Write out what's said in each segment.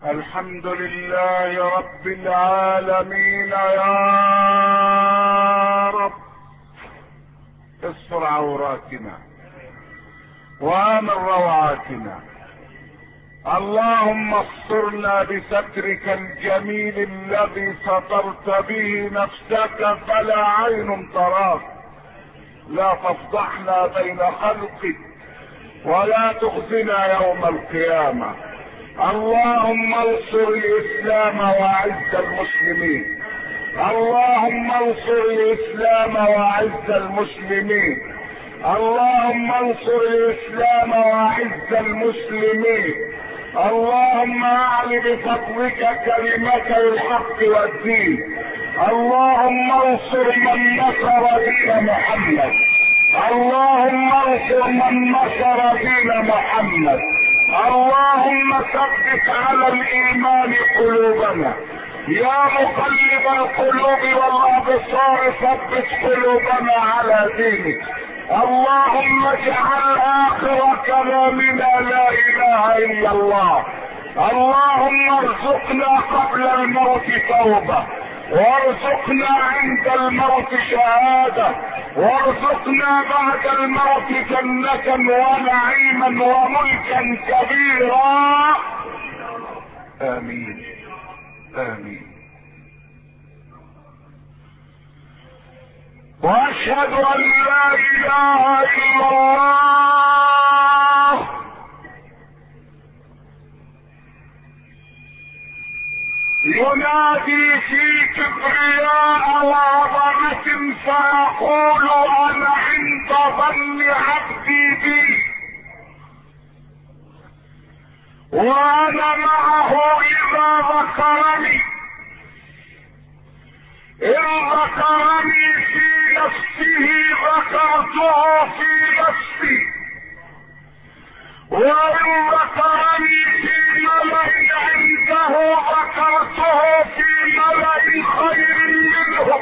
الحمد لله رب العالمين. يا رب استر عوراتنا وامن روعاتنا. اللهم استرنا بسترك الجميل الذي سترت به نفسك فلا عين تراك. لا تفضحنا بين خلقك ولا تخزنا يوم القيامة. اللهم انصر الاسلام واعز المسلمين. اللهم انصر الاسلام واعز المسلمين. اللهم انصر الاسلام واعز المسلمين. اللهم اعل بفضلك كلمة الحق والدين. اللهم انصر من نصر دين محمد. اللهم انصر من نصر دين محمد. اللهم ثبت على الايمان قلوبنا. يا مقلب القلوب والابصار ثبت قلوبنا على دينك. اللهم اجعل اخر كلامنا لا اله الا الله. اللهم ارزقنا قبل الموت توبة، وارزقنا عند الموت شهادة، وارزقنا بعد الموت جنة ونعيما وملكا كبيرا. امين امين. واشهد ان لا اله الا الله ينادي في كبرياء وعظمة فيقول انا عند ظن عبدي بي وانا معه اذا ذكرني. ان ذكرني في نفسه ذكرته في نفسي، وان ذكرني في ملأ عنده ذكرته في ملأ خير منهم.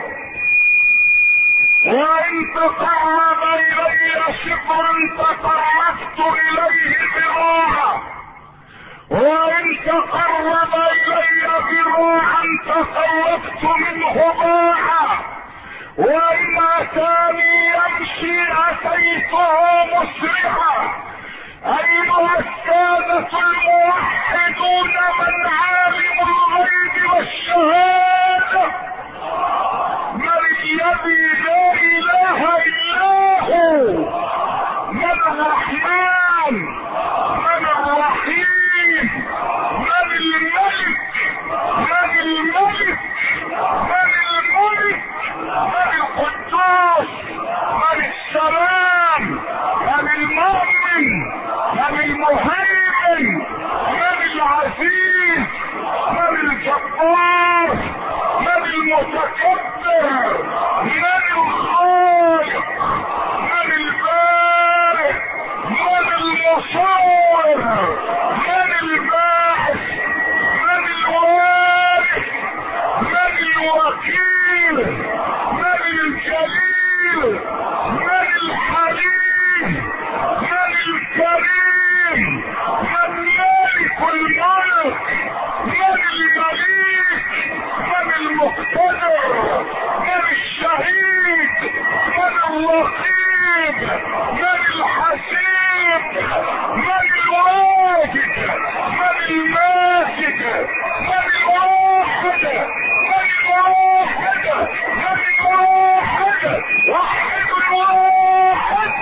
وان تقرب الي شبرا تقربت اليه ذراعا، وان تقرب الي ذراعا تقربت منه باعا، وان اتاني يمشي اتيته مسرعا. ايها السادة الموحدون من عالم الغيب والشهادة، من الذي لا اله الا هو، من الرحمن، من الرحيم، من الملك، من الملك، من الملك، من القدوس، من السلام، من المؤمن، من المهيمن، من العزيز، من الجبار، من المتكبر، من الخالق، من البارئ، من المصور، من الباعث، من الوارث، من الوكيل، من الجليل، من الحليم، من الكريم، من مالك الملك، من المليك، من المقتدر، من الشهيد، من الرقيب، من الحسيب، من الواجد، من الماجد، من الواحد، من الواحد، من الواحد، وحد الواحد.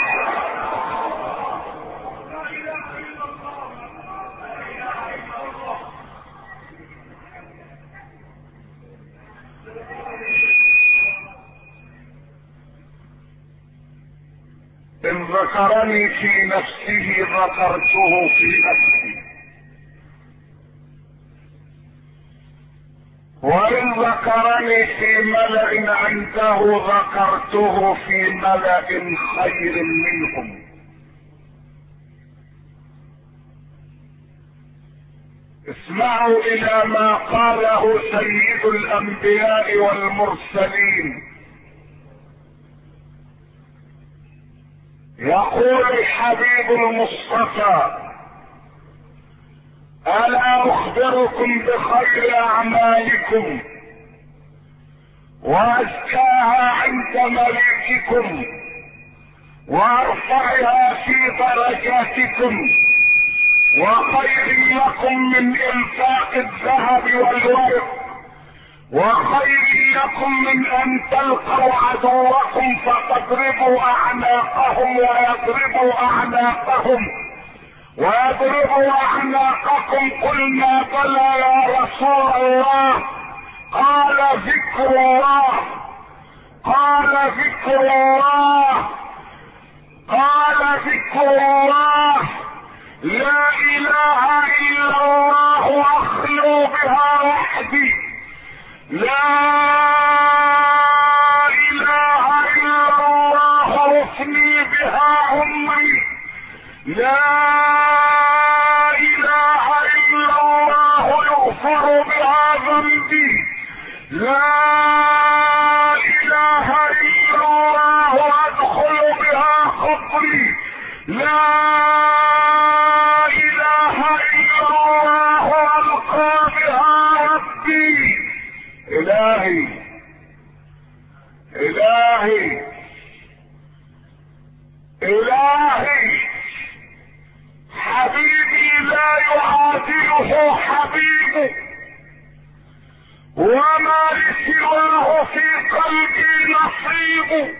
ان ذكرني في نفسه ذكرته في نفسي، وان ذكرني في ملأ عنده ذكرته في ملأ خير منهم. اسمعوا الى ما قاله سيد الانبياء والمرسلين. يقول الحبيب المصطفى ألا أخبركم بخير أعمالكم وأزكاها عند مليككم وأرفعها في درجاتكم وخير لكم من إنفاق الذهب والورق وخير لكم من أن تلقوا عدوكم فتضربوا أعناقهم ويضربوا أعناقكم. قلنا بلى يا رسول الله. قال ذكر الله لا إله إلا الله أخلو بها وحدي، لا إله إلا الله أفني بها عمري، لا إله إلا الله يغفر بها ذنبي، لا إله إلا الله أدخل بها قبري، لا إله إلا الله ألقى بها ربي. إلهي حبيبي لا يعادله حبيبه، وما لسواه في قلبي نصيب،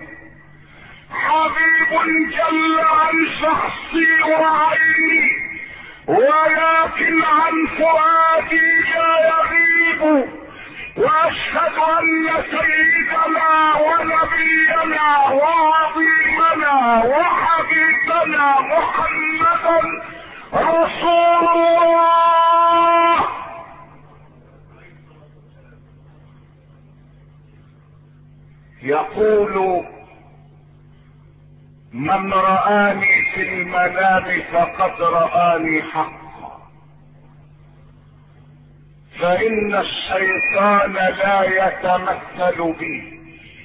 حبيب جل عن شخصي وعيني ولكن عن فؤادي لا يغيب. واشهد ان سيدنا ونبينا وعظيمنا وحبيبنا محمدا رسول الله. يقول من رآني في المنام فقد رآني حقا، فإن الشيطان لا يتمثل بي.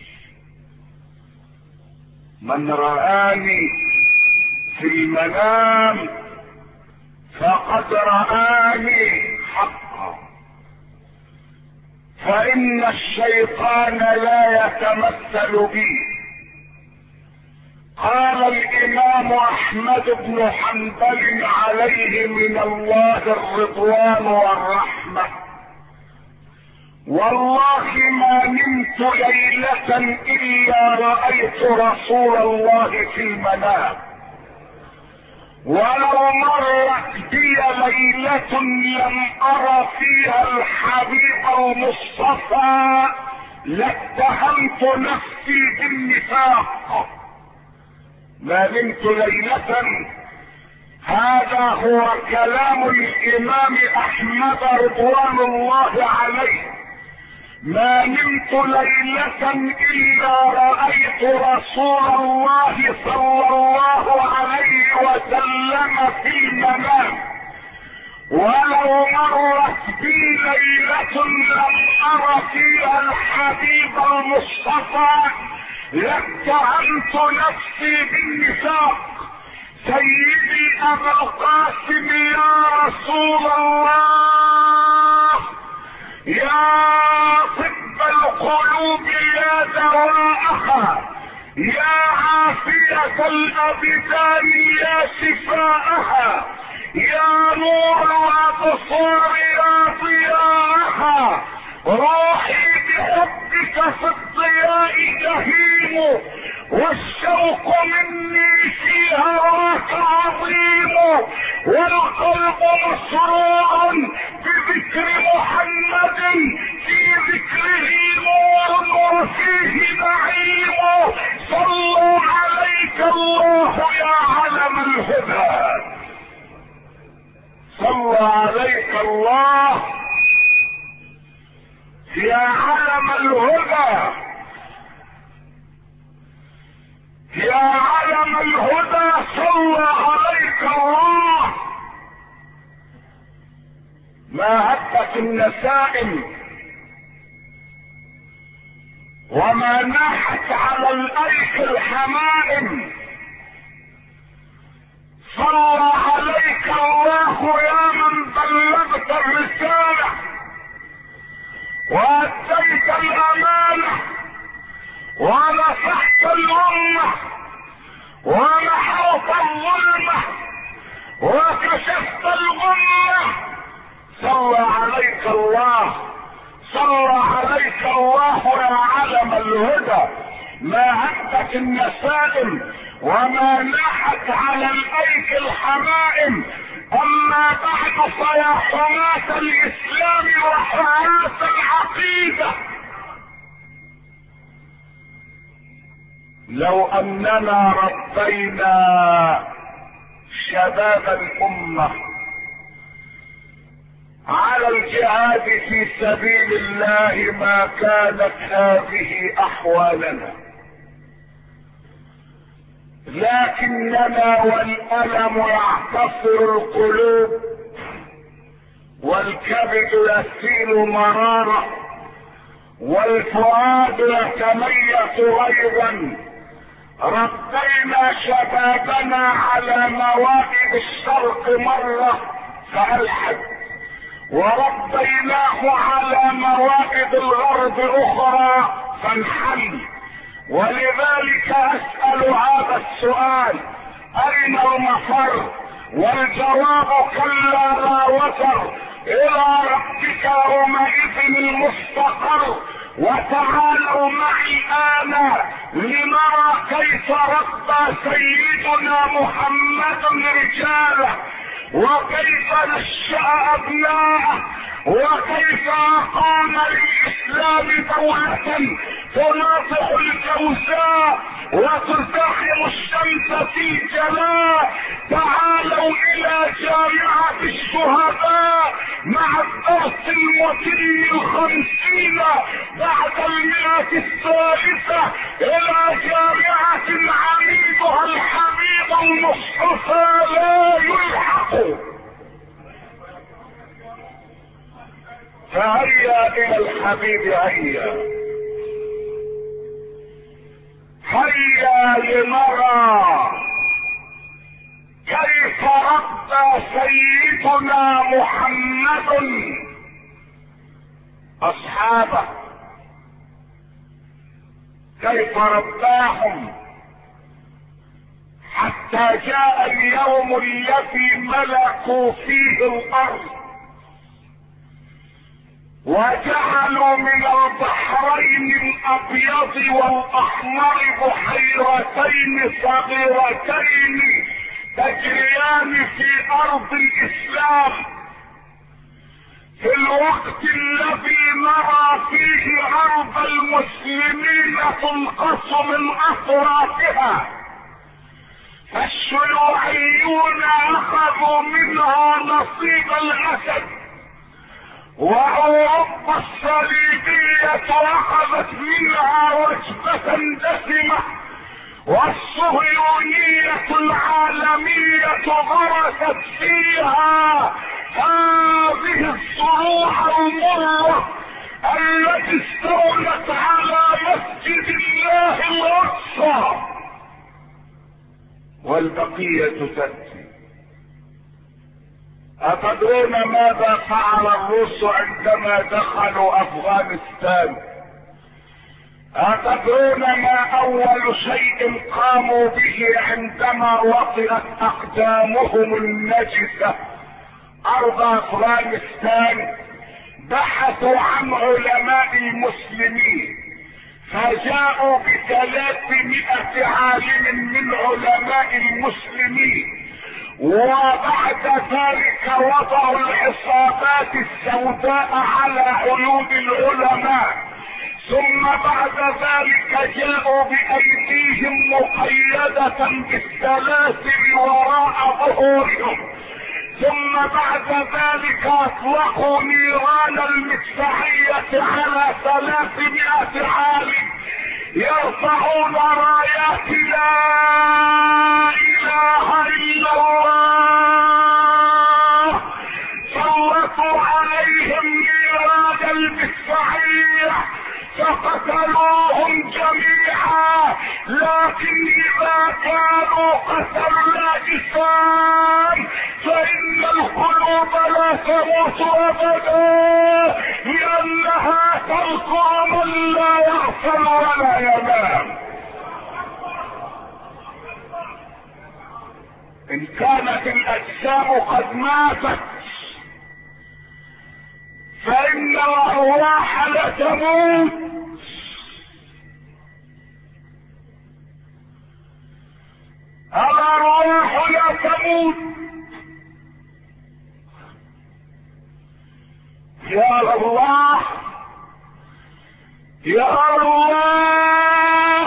من رآني في المنام فقد رآني حقا، فإن الشيطان لا يتمثل بي. قال الإمام أحمد بن حنبل عليه من الله الرضوان والرحمة: والله ما نمت ليلة إلا رأيت رسول الله في المنام، ولو مرت بي ليلة لم أرى فيها الحبيب المصطفى لاتهمت نفسي بالنفاق. ما نمت ليلة، هذا هو كلام الإمام أحمد رضوان الله عليه. ما نمت ليلة إلا رأيت رسول الله صلى الله عليه وسلم في المنام، ولو مرت بي ليلة لم أر فيها الحبيب المصطفى لاتهمت نفسي بالنفاق. سيدي أبا القاسم يا رسول الله، يا طب القلوب يا دواءها، يا عافية الأبدان يا شفاءها، يا نور الأبصار يا ضياءها، روحي بحبك في الضياء جهيم، والشوق مني في هواك عظيم، والقلب مسرور بذكر محمد، في ذكره نور وفيه نعيم. صلوا عليك الله يا علم الهدى، صلى عليك الله يا علم الهدى، يا علم الهدى، صلى عليك الله. ما هبت النسائم وما ناحت على الأيك الحمائم، صلى عليك الله يا من بلغت الرسالة وأديت الأمانة ونصحت الأمة ومحوت الظلمة وكشفت الغمة. صلى عليك الله، صلى عليك الله يا علم الهدى. ما هبت النسائم وما ناحت على الايك الحمائم. اما بعد فيا حماة الاسلام وحماة العقيدة، لو اننا ربينا شباب الامة على الجهاد في سبيل الله ما كانت هذه احوالنا، لكننا والألم يعتصر القلوب والكبد يسيل مرارة والفؤاد يتميز غيظا. ربينا شبابنا على موائد الشرق مرة فألحد، وربيناه على موائد الغرب أخرى فانحل. ولذلك أسأل هذا السؤال: أين المفر؟ والجواب كلا لا وزر، إلى ربك يومئذ المستقر. وتعالوا معي الآن لنرى كيف ربى سيدنا محمد رجاله، وكيف نشأ أبناءه، وكيف أقام للإسلام دولة تناطح الجوزاء وتزدحم الشمس في جلاء. تعالوا إلى جامعة الشهداء مع الدرس المتم 50 بعد 100 الثالثة، إلى جامعة عميدها الحبيب المصطفى لا يلحق. فهيا الى الحبيب، هيا هيا لنرى كيف ربى سيدنا محمد اصحابه، كيف رباهم حتى جاء اليوم الذي ملكوا فيه الارض وجعلوا من البحرين الابيض والاحمر بحيرتين صغيرتين تجريان في ارض الاسلام، في الوقت الذي نرى فيه ارض المسلمين تنقص من اطرافها. فالشيوعيون اخذوا منها نصيب الاسد، واوروبا الصليبية اخذت منها وجبة دسمة، والصهيونية العالمية غرست فيها هذه الصروح المرة التي استولت على مسجد الله الاقصى، والبقية تأتي. أتدرون ماذا فعل الروس عندما دخلوا أفغانستان؟ أتدرون ما أول شيء قاموا به عندما وطئت أقدامهم النجسة أرض أفغانستان؟ بحثوا عن علماء المسلمين، فجاءوا ب300 عالم من علماء المسلمين، وبعد ذلك وضعوا العصابات السوداء على عيون العلماء، ثم بعد ذلك جاءوا بأيديهم مقيدة بالسلاسل وراء ظهورهم، ثم بعد ذلك اطلقوا نيران المدفعية على 300 عالم يرفعون رايات لا اله الا الله. سلطوا عليهم نيران المدفعية فقتلوهم جميعا، لكن اذا كانوا قتلوا الاجسام فان القلوب لا تموت ابدا، لانها تذكر من لا يغفل ولا ينام. ان كانت الاجسام قد ماتت فان الارواح لتموت. الارواح لا تموت. يا الله يا الله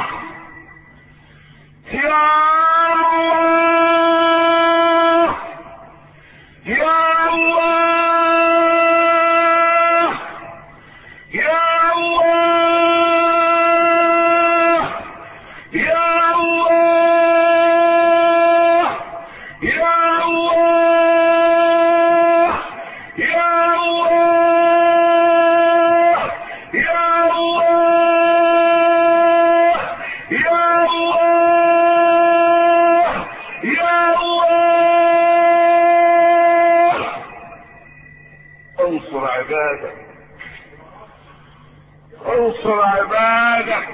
يا انصر عبادك،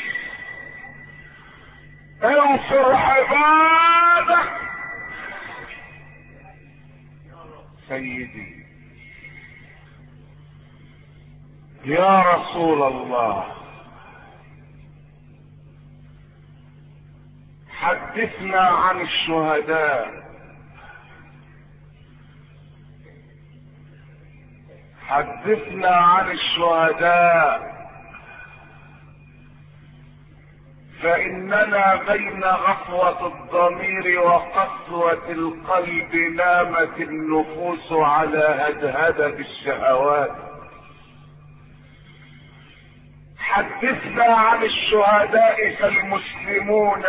انصر عبادك. سيدي يا رسول الله، حدثنا عن الشهداء، حدثنا عن الشهداء، فإننا بين غفوة الضمير وقسوة القلب نامت النفوس على هدهدة الشهوات. حدثنا عن الشهداء، فالمسلمون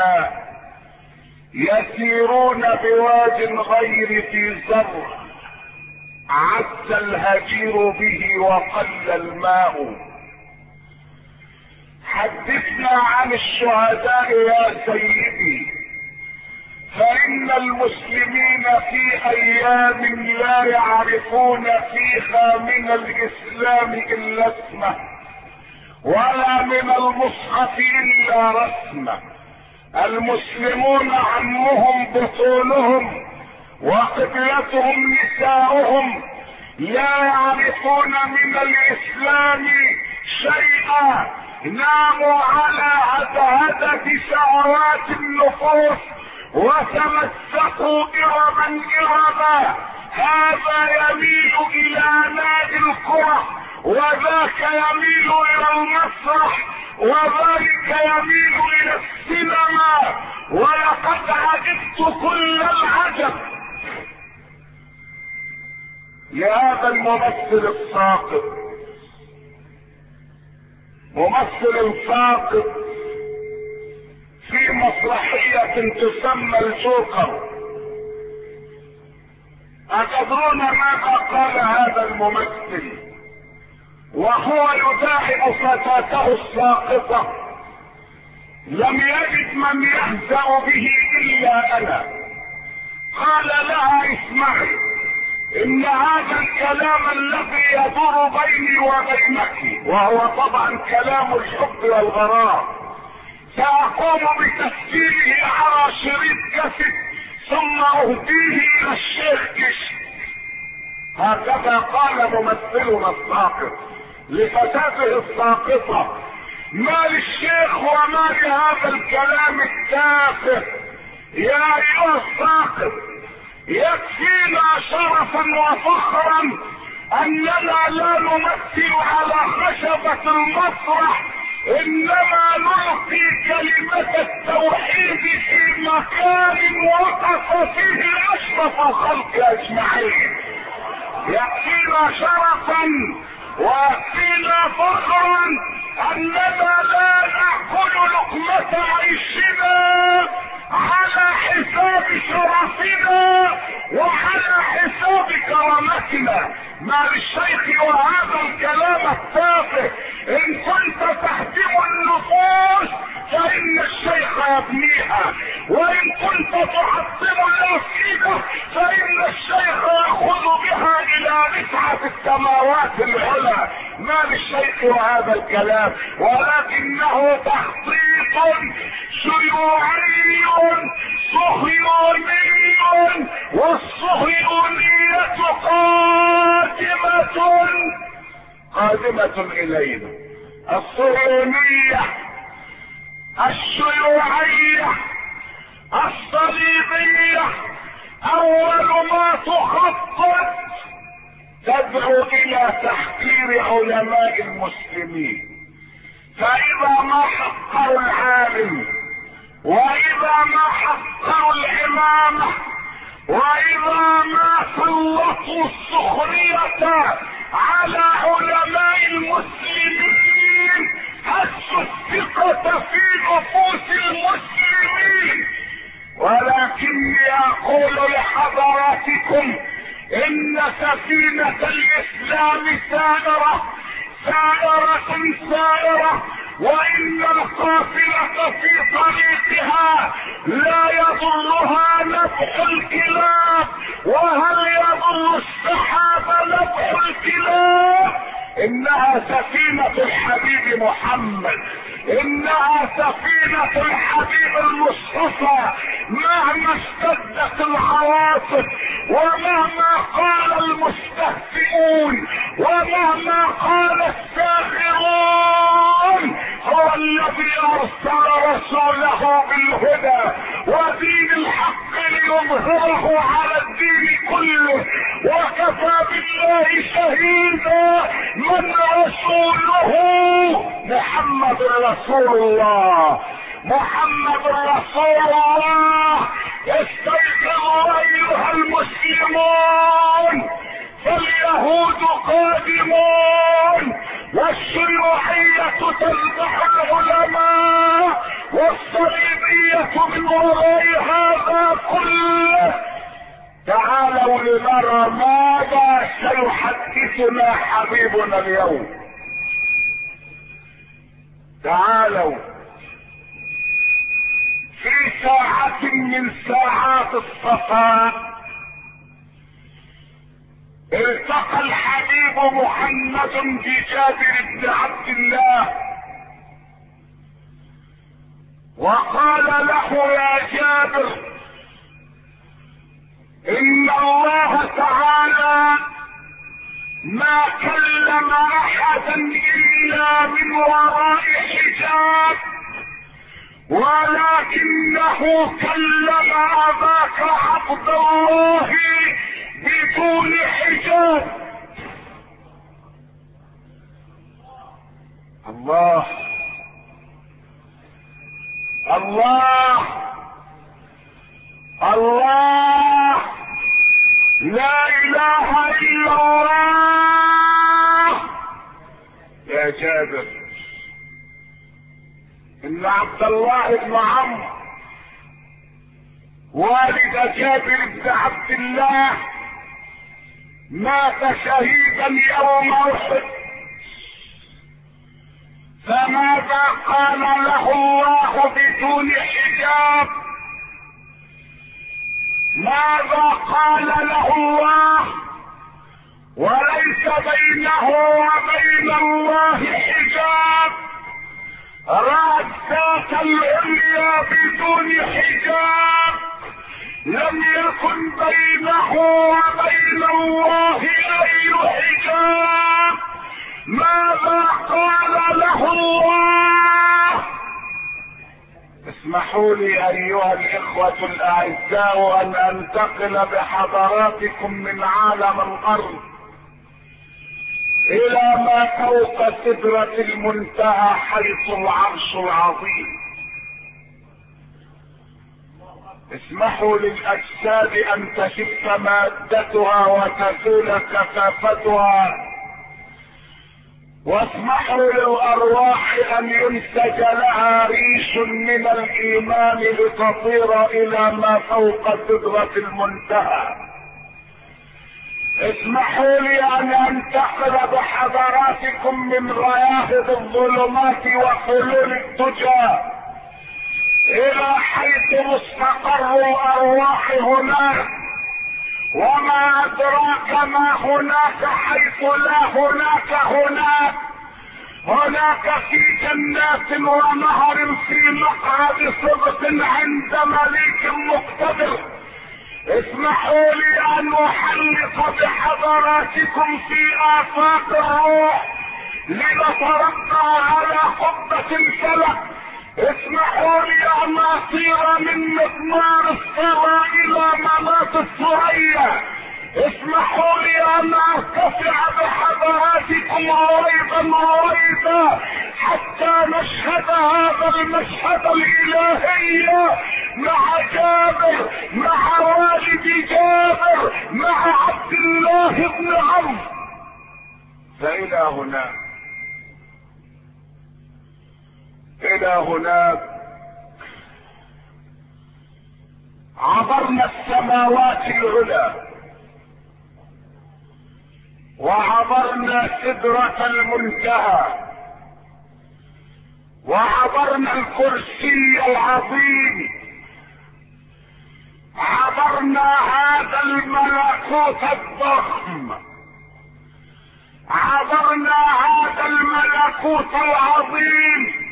يسيرون بواد غير في زرع، عز الهجير به وقل الماء. حدثنا عن الشهداء يا سيدي، فإن المسلمين في أيام لا يعرفون فيها من الإسلام إلا اسمه، ولا من المصحف إلا رسمه. المسلمون عمهم بطونهم وقبلتهم نساؤهم، لا يعرفون من الإسلام شيئا، ناموا على هدهدة شهوات النفوس وتمسكوا إرما إرما. هذا يميل إلى نادي الكرة، وذاك يميل إلى المسرح، وذلك يميل إلى السينما. ولقد عجبت كل العجب لهذا الممثل الساقط، ممثل ساقط في مسرحية تسمى الجوكر. أتدرون ماذا قال هذا الممثل وهو يداعب فتاته الساقطة؟ لم يجد من يهزأ به إلا أنا. قال لها اسمعي، إن هذا الكلام الذي يدور بيني وبينك، وهو طبعا كلام الحب والغرام، سأقوم بتسجيله على شريط كاسيت ثم أهديه إلى الشيخ كشك. هكذا قال ممثلنا الساقط لفتاته الساقطة. ما للشيخ وما لهذا الكلام التافه؟ يا أيها الساقط، يكفينا شرفا وفخرا أننا لا نمثل على خشبة المسرح، إنما نلقي كلمة التوحيد في مكان وقف فيه أشرف الخلق أجمعين. يكفينا شرفا ويكفينا فخرا أننا لا نأكل لقمة عيشنا على حساب شرفنا وعلى حساب كرامتنا. ما للشيخ وهذا الكلام التافه. ان كنت تهدم النفوس فان الشيخ يبنيها، وان كنت تعطل العقيده فان الشيخ ياخذ بها الى رفعه السماوات العلى. ما للشيخ وهذا الكلام، ولكنه تخطيط شيوعي صهيوني، والصهيونية قادمة إلينا. الصهيونية الشيوعية الصليبية أول ما تخطط تدعو إلى تحقير علماء المسلمين. فإذا ما حقروا العالم، وإذا ما حقروا الإمامة، وإذا ما سلطوا السخرية على علماء المسلمين هزوا الثقة في نفوس المسلمين. ولكني أقول لحضراتكم إن سفينة الإسلام سائرة سائرة، وإن القافلة في طريقها لا يضرها نبح الكلاب. وهل يضر السحاب نبح الكلاب؟ إنها سفينة الحبيب محمد، إنها سفينة الحبيب المصطفى. مهما اشتدت العواصف، ومهما قال المستهزئون، ومهما قال الساخرون، هو الذي ارسل رسوله بالهدى ودين الحق ليظهره على الدين كله. وكفى بالله شهيدا من رسوله محمد رسول الله، محمد رسول الله. استيقظوا ايها المسلمون، فاليهود قادمون، والشيوعية تذبح العلماء، والصليبية من وراء هذا كله. تعالوا لنرى ماذا سيحدثنا حبيبنا اليوم. تعالوا. في ساعة من ساعات الصفاء التقى الحبيب محمد بجابر بن عبد الله، وقال له يا جابر ان الله تعالى ما كلم احدا الا من وراء حجاب، ولكنه كلم اباك عبد الله بدون حجاب. الله الله الله، لا اله الا الله. يا جابر، ان عبد الله بن عمرو والد جابر بن عبد الله مات شهيدا يوم احد. فماذا قال له الله بدون حجاب؟ ماذا قال له الله وليس بينه وبين الله حجاب؟ رأى الذات العليا بدون حجاب، لم يكن بينه وبين الله اي حجاب. ماذا قال له الله؟ اسمحوا لي ايها الاخوة الاعزاء ان انتقل بحضراتكم من عالم الارض الى ما فوق سدرة المنتهى حيث العرش العظيم. اسمحوا للاجساد ان تشف مادتها وتزول كثافتها واسمحوا للارواح ان ينسج لها ريش من الايمان لتطير الى ما فوق سدرة المنتهى. اسمحوا لي ان انتقل بحضراتكم من غياهب الظلمات وحلول الدجى الى حيث مستقر الارواح هناك، وما ادراك ما هناك حيث لا هناك هناك في جنات ونهر في مقعد صدق عند مليك مقتدر. اسمحوا لي ان احلق بحضراتكم في افاق الروح لنترقى على قبة الفلك. اسمحوا لي ان اطير من مضمار الثرى الى مناط الثريا. اسمحوا لي ان ارتفع بحضراتكم رويدا حتى نشهد هذا المشهد الالهي مع جابر، مع والد جابر، مع عبد الله بن عمرو. فإلى هناك عبرنا السماوات العلى، وعبرنا سدرة المنتهى، وعبرنا الكرسي العظيم، عبرنا هذا الملكوت الضخم، عبرنا هذا الملكوت العظيم.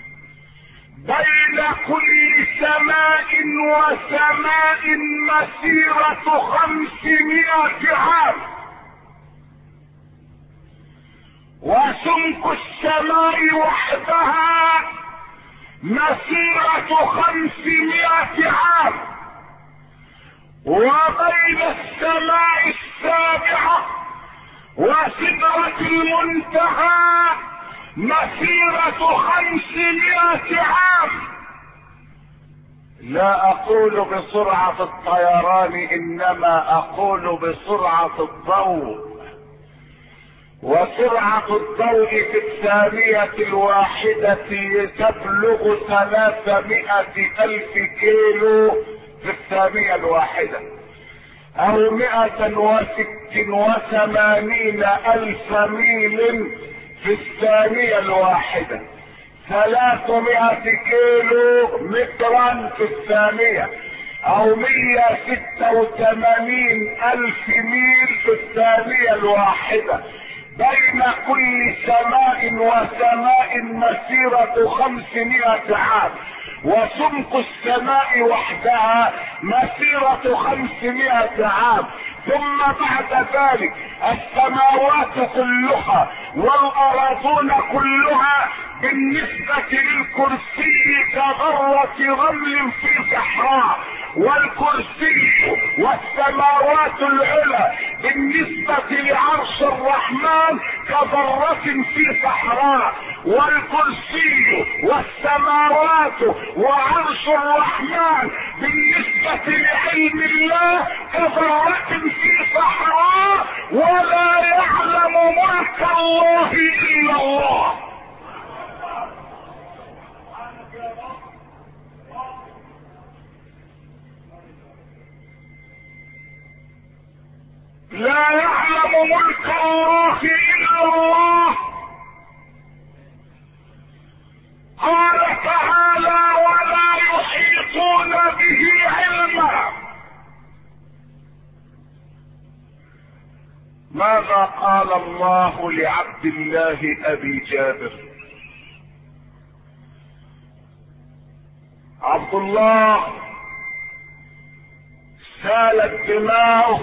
بين كل سماء وسماء مسيرة 500 عام، وسمك السماء وحدها مسيرة 500 عام، وبين السماء السابعة وسدرة المنتهى مسيرة 500 عام. لا اقول بسرعة الطيران، انما اقول بسرعة الضوء، وسرعة الضوء في الثانية الواحدة تبلغ 300,000 كيلو في الثانية الواحدة، او 186,000 ميل في الثانية الواحدة، 300 كيلو مترا في الثانية، او 186,000 ميل في الثانية الواحدة. بين كل سماء وسماء مسيرة 500 عام، وسمك السماء وحدها مسيرة 500 عام. ثم بعد ذلك السماوات كلها والأراضون كلها بالنسبة للكرسي كذرة رمل في صحراء، والكرسي والسماوات العلى بالنسبة لعرش الرحمن كذرة في صحراء، والكرسي والسماوات وعرش الرحمن بالنسبة لعلم الله كذرة في صحراء، ولا يعلم ملك الله إلا الله. لا يعلم ملك الله إلا الله. قال تعالى: ولا يحيطون به علما. ماذا قال الله لعبد الله أبي جابر؟ عبد الله سالت دماؤه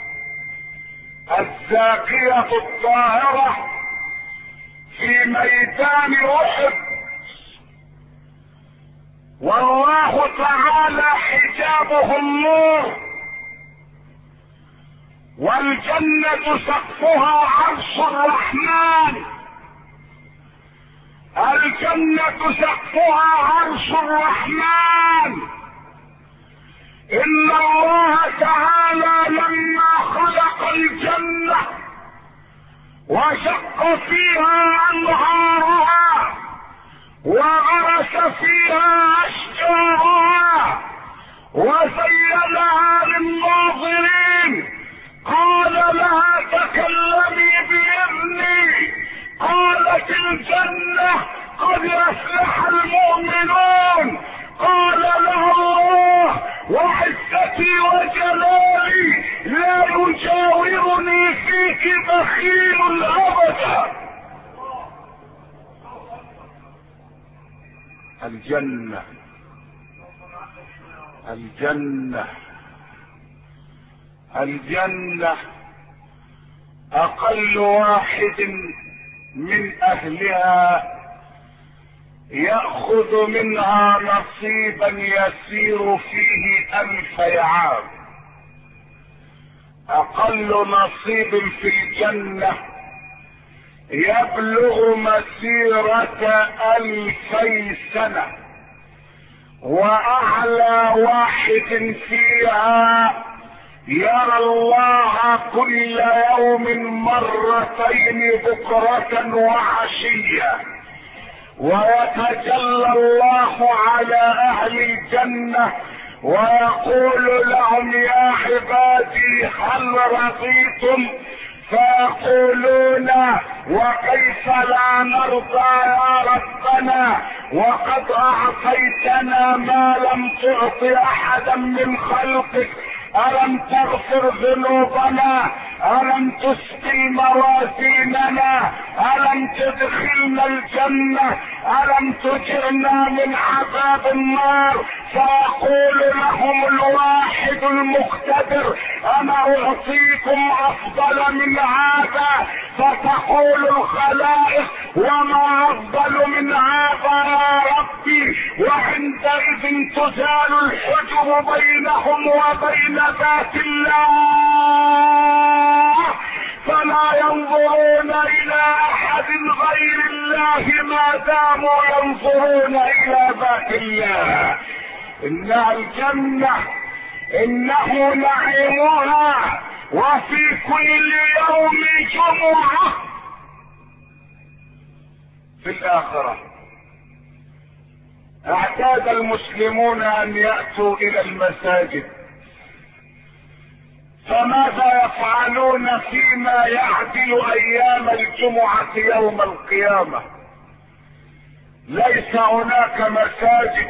الزاكية الطاهرة في ميدان أحد، والله تعالى حجابه النور، والجنة سقفها عرش الرحمن. الجنة سقفها عرش الرحمن. إن الله تعالى لما خلق الجنة وشق فيها انهارها وغرس فيها اشجارها وزينها للناظرين. قال لها تكلمي باذني. قالت الجنة قد افلح المؤمنون. قال لها الله وعزتي وجلالي لا يجاورني فيك بخيل ابدا. الجنة الجنة الجنة اقل واحد من اهلها يأخذ منها نصيبا يسير فيه 1000 عام. اقل نصيب في الجنة يبلغ مسيرة 2000 سنة، واعلى واحد فيها يرى الله كل يوم 2 بكرة وعشية، ويتجلى الله على اهل الجنة ويقول لهم يا عبادي هل رضيتم؟ فيقولون وكيف لا نرضى يا ربنا وقد اعطيتنا ما لم تعط احدا من خلقك. الم تغفر ذنوبنا؟ الم تسقي موازيننا؟ الم تدخلنا الجنة؟ الم تجرنا من عذاب النار؟ فيقول لهم الواحد المقتدر انا اعطيكم افضل من هذا. فتقول الخلائق وما افضل من هذا يا ربي؟ وعندئذ تزال الحجب بينهم وبين ذات الله، فلا ينظرون الى احد غير الله ما داموا ينظرون الى ذات الله. انها الجنة انه نعيمها وفي كل يوم جمعة. في الاخرة اعتاد المسلمون ان يأتوا الى المساجد، فماذا يفعلون فيما يعدل ايام الجمعة يوم القيامة؟ ليس هناك مساجد.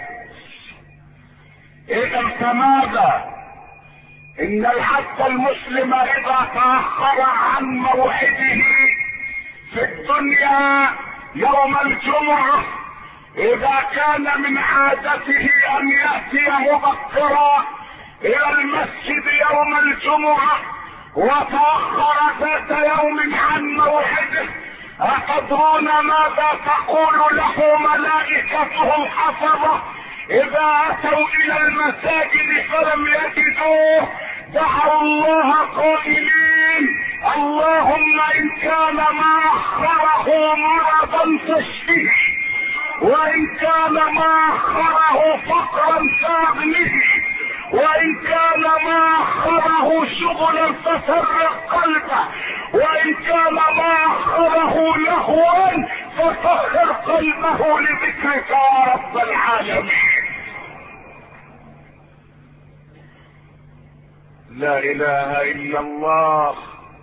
اذا فماذا؟ ان العبد المسلم اذا تأخر عن موعده في الدنيا يوم الجمعة، اذا كان من عادته ان يأتي مبكرا الى المسجد يوم الجمعة وتأخر ذات يوم عن موعده، أتدرون ماذا تقول له ملائكته الحفظة اذا اتوا الى المساجد فلم يجدوه؟ دعوا الله قائلين اللهم ان كان ما اخره مرضا فاشفه، وان كان ما اخره فقرا فاغنه، وان كان ما اخره شغلا ففرق قلبه، وان كان ما اخره لهوا فطهر قلبه لذكرك يا رب العالمين. لا اله الا الله،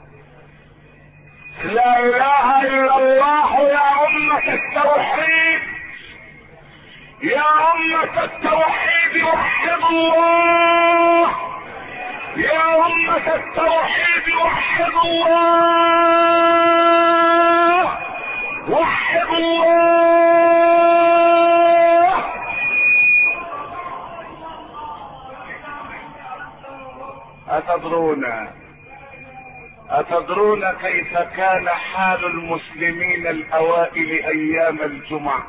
لا اله الا الله. يا امة التوحيد، يا امة التوحيد وحدوا الله، يا امة التوحيد وحدوا الله، وحدوا الله. أتدرون كيف كان حال المسلمين الأوائل أيام الجمعة؟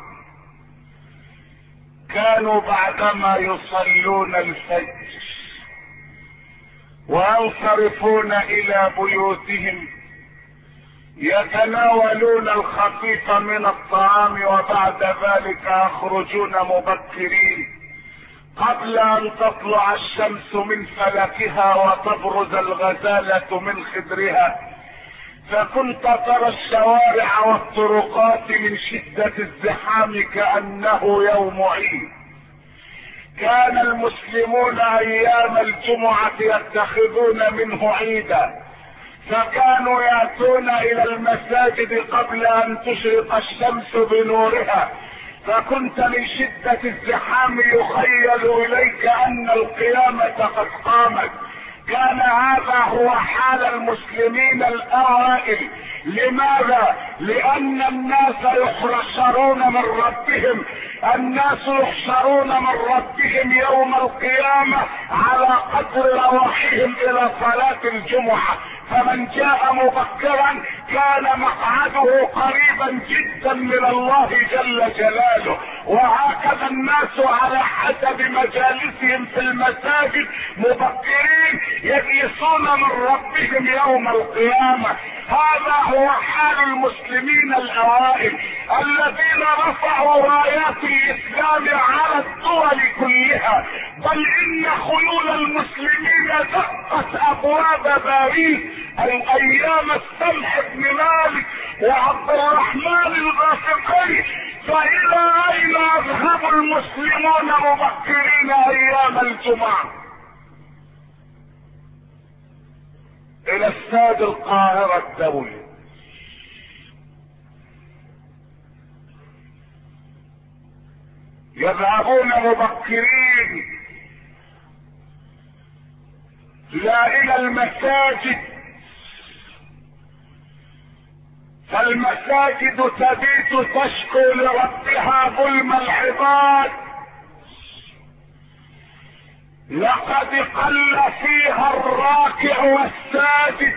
كانوا بعدما يصلون الفجر وينصرفون إلى بيوتهم يتناولون الخفيف من الطعام، وبعد ذلك يخرجون مبكرين قبل ان تطلع الشمس من فلكها وتبرز الغزالة من خدرها، فكنت ترى الشوارع والطرقات من شدة الزحام كأنه يوم عيد. كان المسلمون ايام الجمعة يتخذون منه عيدا، فكانوا يأتون الى المساجد قبل ان تشرق الشمس بنورها، فكنت من شدة الزحام يخيل اليك ان القيامة قد قامت. كان هذا هو حال المسلمين الاوائل. لماذا؟ لان الناس يحشرون من ربهم، الناس يحشرون من ربهم يوم القيامة على قدر رواحهم الى صلاة الجمعة، فمن جاء مبكرا كان مقعده قريبا جدا من الله جل جلاله. وهكذا الناس على حسب مجالسهم في المساجد مبكرين يجلسون من ربهم يوم القيامة. هذا هو حال المسلمين الاوائل الذين رفعوا رايات الاسلام على الدول كلها، بل ان خيول المسلمين دقت ابواب باريس ايام السمح بن مالك وعبد الرحمن الغافقي. فإلى أين يذهب المسلمون مبكرين أيام الجمعة؟ إلى استاد القاهرة الدولي. يذهبون مبكرين لا إلى المساجد، فالمساجد تبيت تشكو لربها ظلم العباد، لقد قل فيها الراكع والساجد.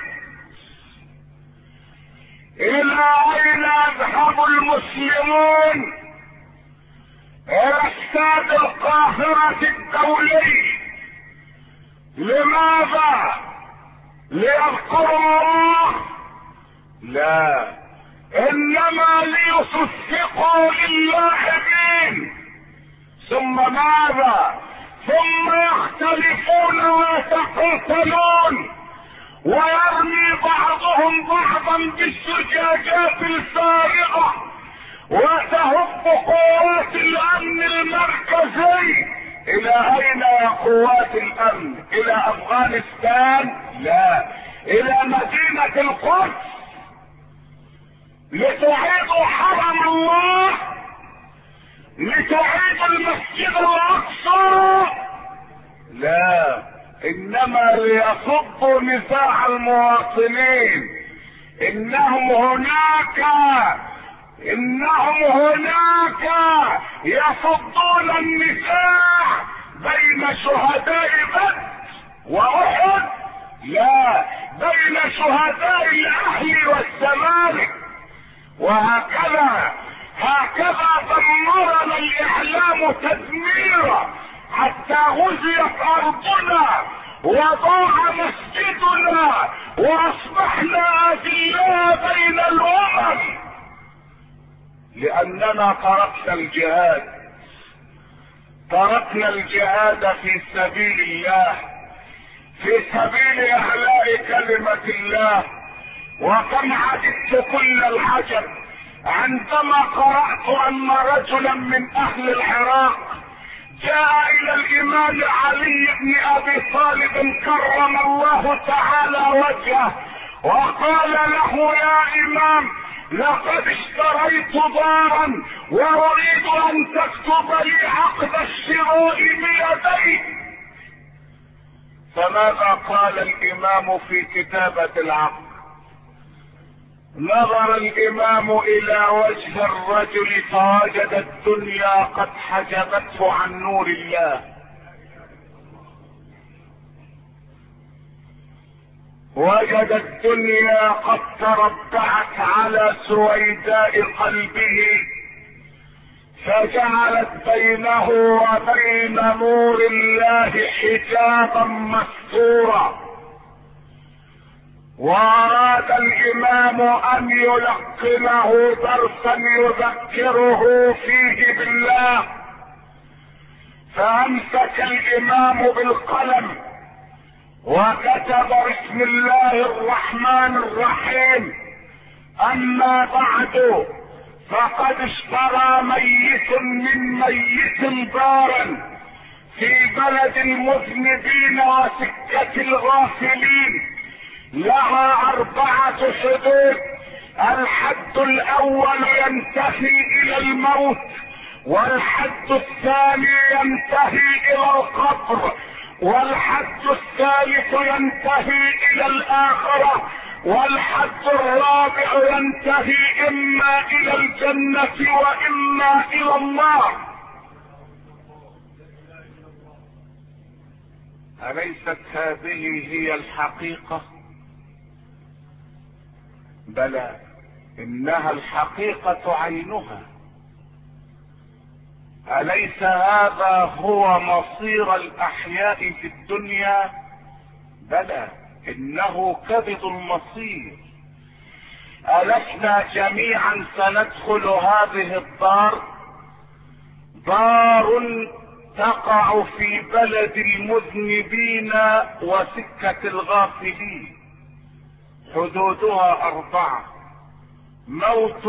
الى اين يذهب المسلمون؟ الى استاد القاهرة الدولي. لماذا؟ ليذكروا الله؟ لا، انما ليصفقوا للاعبين. ثم ماذا؟ ثم يختلفون ويتقاتلون ويرمي بعضهم بعضا بالزجاجات الفارغة وتهب قوات الامن المركزي. الى اين يا قوات الامن؟ الى افغانستان؟ لا، الى مدينة القدس لتعيدوا حرم الله، لتعيدوا المسجد الاقصى؟ لا، انما ليصدوا نزاع المواطنين. انهم هناك يصدون النزاع بين شهداء بدر واحد، لا، بين شهداء الاهل والزمالك. وهكذا دمرنا الاعلام تدميرا حتى غزيت ارضنا وضاع مسجدنا واصبحنا اذلاء بين الامم، لاننا تركنا الجهاد في سبيل الله، في سبيل اعلاء كلمة الله. وكم عجبت كل العجب عندما قرأت ان رجلا من اهل العراق جاء الى الامام علي بن ابي طالب كرم الله تعالى وجهه وقال له: يا امام، لقد اشتريت دارا واريد ان تكتب لي عقد الشراء بيديك. فماذا قال الامام في كتابة العقد؟ نظر الامام الى وجه الرجل فوجد الدنيا قد حجبته عن نور الله، وجد الدنيا قد تربعت على سويداء قلبه، فجعلت بينه وبين نور الله حجابا مستورا. واراد الامام ان يلقنه درسا يذكره فيه بالله، فامسك الامام بالقلم وكتب: بسم الله الرحمن الرحيم، اما بعد فقد اشترى ميت من ميت دارا في بلد المذنبين وسكة الغافلين، لها 4 حدود. الحد الاول ينتهي الى الموت، والحد الثاني ينتهي الى القبر، والحد الثالث ينتهي الى الاخرة، والحد الرابع ينتهي اما الى الجنة واما الى النار. أليست هذه هي الحقيقة؟ بلى، إنها الحقيقة عينها. أليس هذا هو مصير الأحياء في الدنيا؟ بلى، إنه كبد المصير. ألسنا جميعا سندخل هذه الدار؟ دار تقع في بلد المذنبين وسكة الغافلين، حدودها 4: موت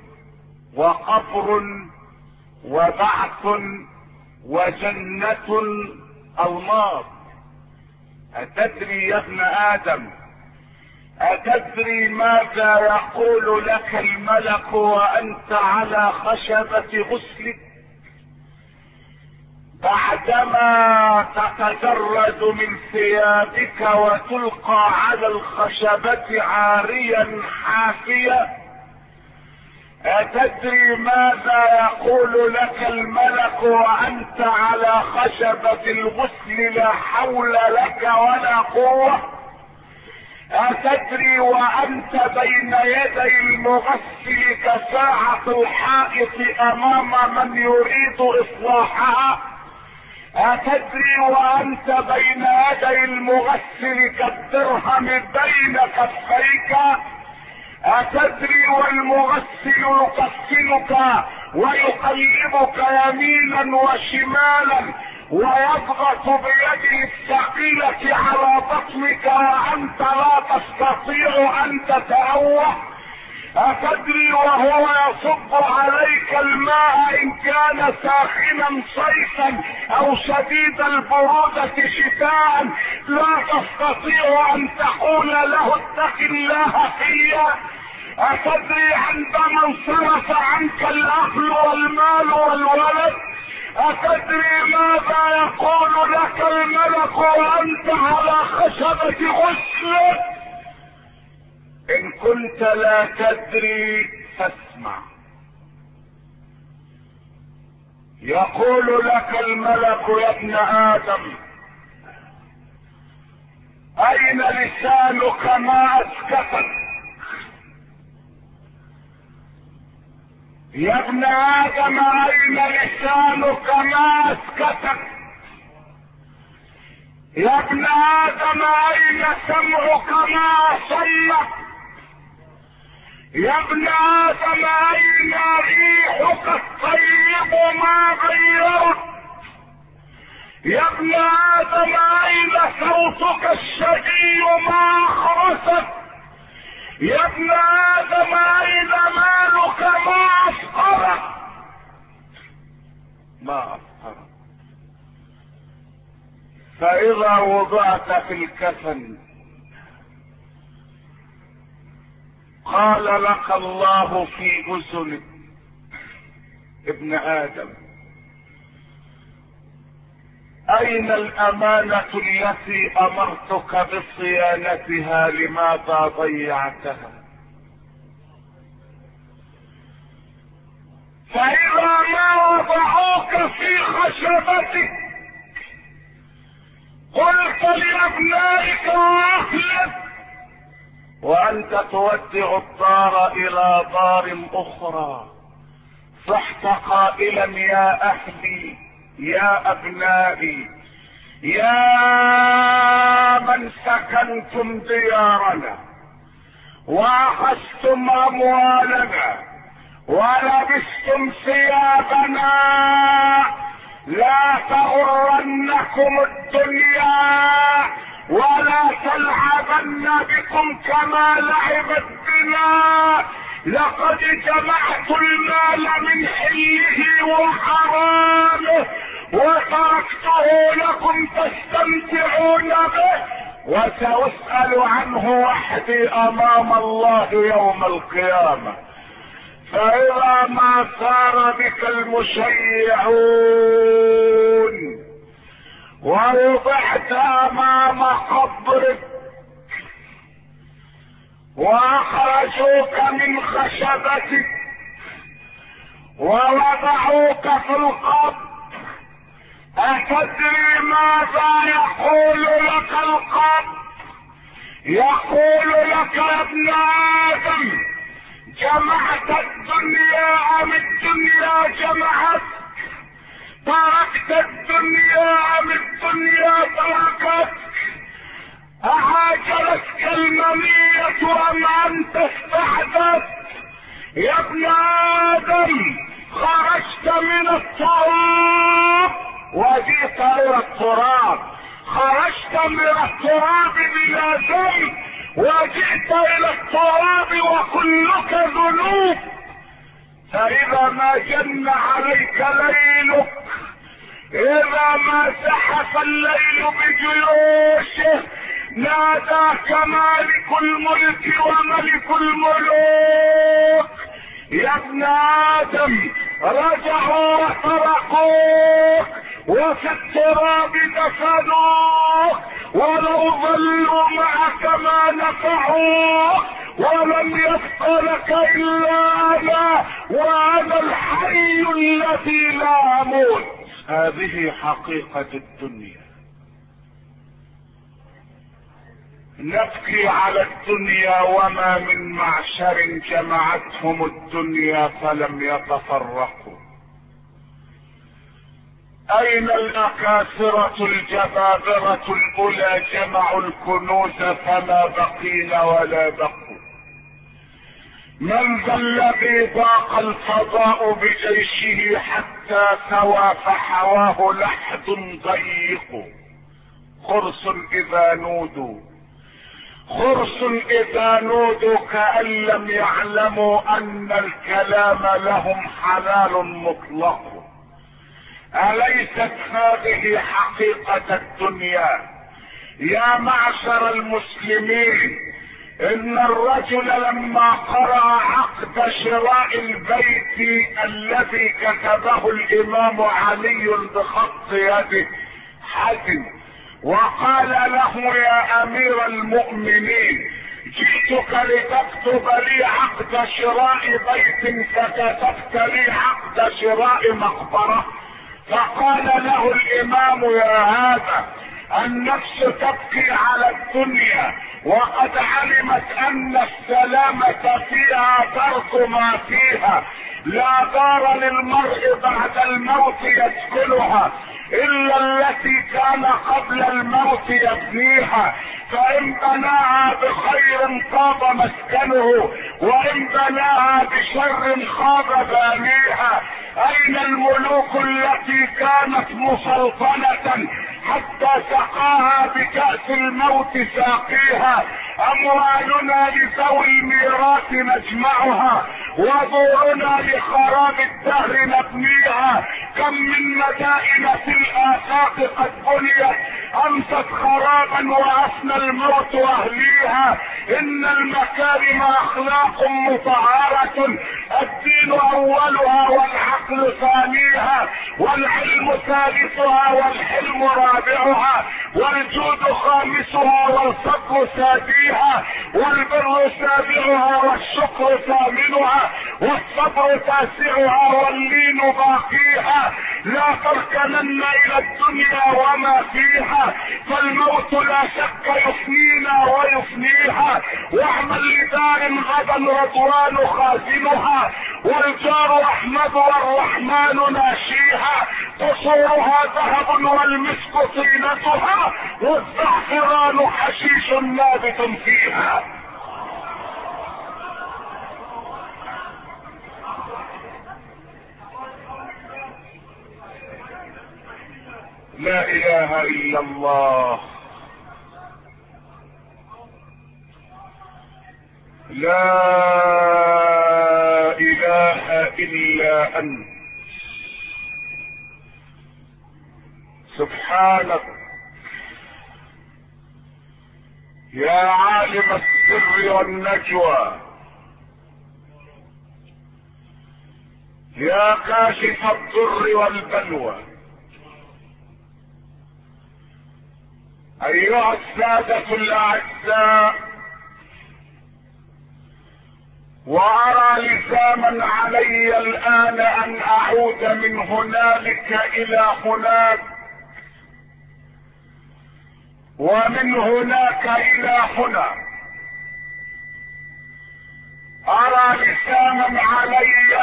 وقبر وبعث وجنة أو نار. أتدري يا ابن آدم، أتدري ماذا يقول لك الملك وأنت على خشبة غسلك بعدما تتجرد من ثيابك وتلقى على الخشبة عاريا حافيا؟ أتدري ماذا يقول لك الملك وأنت على خشبة الغسل لا حول لك ولا قوة؟ أتدري وأنت بين يدي المغسل كساعة الحائط أمام من يريد إصلاحها؟ أتدري وأنت بين يدي المغسل كالدرهم بين كفيك؟ أتدري والمغسل يغسلك ويقلبك يمينا وشمالا ويضغط بيده الثقيلة على بطنك وأنت لا تستطيع أن تتأوه؟ أتدري وهو يصب عليك الماء إن كان ساخنا صيفا أو شديد البرودة شتاء لا تستطيع أن تقول له اتق الله فيا؟ أتدري عندما انصرف عنك الأهل والمال والولد أتدري ماذا يقول لك الملك وأنت على خشبة غسلك؟ إن كنت لا تدري فاسمع. يقول لك الملك يا ابن آدم أين لسانك ما أسكتك؟ يا ابن آدم أين لسانك ما أسكتك؟ يا ابن آدم أين سمعك ما أصمك؟ يا ابن آدم أين ريحك الطيب ما غيرت؟ يا ابن آدم أين صوتك الشجي ما أخرسك؟ يا ابن آدم أين مالك ما أفقرك؟ ما أفقرك. فإذا وضعت في الكفن قال لك الله في أذنك ابن آدم أين الأمانة التي أمرتك بصيانتها؟ لماذا ضيعتها؟ فإذا ما وضعوك في خشبتك قلت لأبنائك وأهلك وأنت تودع الدار إلى دار أخرى صحت قائلا يا أهلي يا أبنائي يا من سكنتم ديارنا وأخذتم أموالنا ولبستم ثيابنا لا تغرنكم الدنيا ولا تلعبن بكم كما لعبت بنا، لقد جمعت المال من حله وحرامه وتركته لكم تستمتعون به، وسأسأل عنه وحدي امام الله يوم القيامة. فإذا ما صار بك المشيعون ووضعت امام قبرك واخرجوك من خشبتك ووضعوك في القبر، اتدري ماذا يقول لك القبر؟ يقول لك يا ابن ادم جمعت الدنيا ام الدنيا جمعت؟ تركت الدنيا ام الدنيا تركت؟ اعاجلتك المنية ام انت استحدثت؟ يا ابن ادم خرجت من التراب وجئت الى التراب، خرجت من التراب بلا ذنب وجئت الى التراب وكلك ذنوب. فاذا ما جن عليك ليلك، اذا ما زحف الليل بجيوشه، ناداك مالك الملك وملك الملوك: يا ابن ادم رجعوا وتركوك وفي التراب دفنوك، ولو ظلوا معك ما نفعوك، ولم يبق لك الا انا، وانا الحي الذي لا اموت. هذه حقيقة الدنيا. نبكي على الدنيا وما من معشر جمعتهم الدنيا فلم يتفرقوا. اين الاكاسرة الجبابرة الاولى جمعوا الكنوز فما بقين ولا بقوا؟ من ذا الذي ضاق الفضاء بجيشه حتى ثوى فحواه لحد ضيق؟ خرس اذا نودوا، خرس اذا نودوا كأن لم يعلموا ان الكلام لهم حلال مطلق. اليست هذه حقيقة الدنيا؟ يا معشر المسلمين، ان الرجل لما قرأ عقد شراء البيت الذي كتبه الامام علي بخط يده حزن، وقال له: يا امير المؤمنين، جئتك لتكتب لي عقد شراء بيت فكتبت لي عقد شراء مقبرة. فقال له الامام: يا هذا، النفس تبكي على الدنيا وقد علمت ان السلامة فيها ترك ما فيها، لا دار للمرء بعد الموت يسكنها الا التي كان قبل الموت يبنيها، فان بناها بخير طاب مسكنه وان بناها بشر خاب بانيها. اين الملوك التي كانت مسلطنة حتى سقاها بكأس الموت ساقيها؟ اموالنا لذوي الميراث نجمعها، ودورنا لخراب الدهر نبنيها. كم من مدائن في الآفاق قد بنيت امست خرابا وافنى الموت اهليها. ان المكارم اخلاق مطهرة، الدين اولها والعقل ثانيها، والعلم ثالثها والحلم رابعها، والجود خامسها والصبر ساديها، والبر سابعها والشكر ثامنها، والصبر تاسعها واللين باقيها. لا تركنن الى الدنيا وما فيها، فالموت لا شك يفنينا ويفنيها. واعمل لدار غدا رضوان خازنها، والجار احمد والرحمن ناشيها. قصورها ذهب والمسك طينتها، والزعفران حشيش نابت فيها. لا اله الا الله. لا اله الا انت سبحانك يا عالم السر والنجوى، يا كاشف الضر والبلوى. ايها السادة الاعزاء، وارى لزاما علي الان ان اعود من هنالك الى هناك، ومن هناك الى هنا. ارى لزاما علي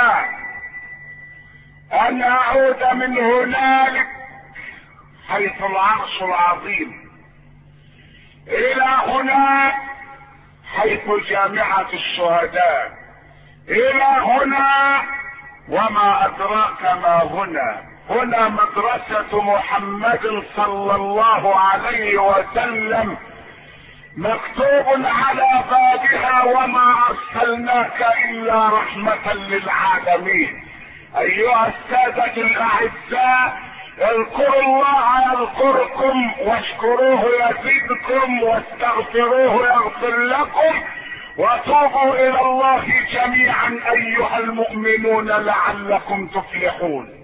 ان اعود من هنالك حيث العرش العظيم الى هناك حيث جامعة الشهداء، الى هنا وما ادراك ما هنا. هنا مدرسة محمد صلى الله عليه وسلم، مكتوب على بابها وما ارسلناك الا رحمة للعالمين. ايها السادة الاعزاء، اذكروا الله يذكركم، واشكروه يزدكم، واستغفروه يغفر لكم، وتوبوا الى الله جميعا ايها المؤمنون لعلكم تفلحون.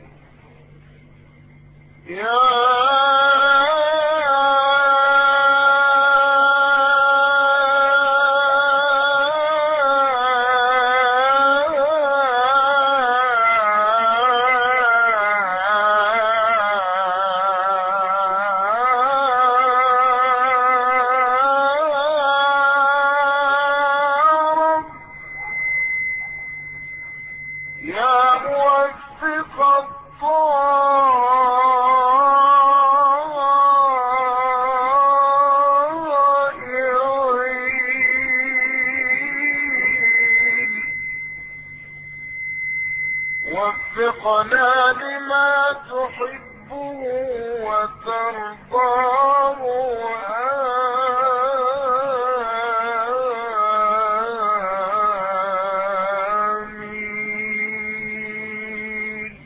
وفقنا لما تحبه وترضاه، آمين.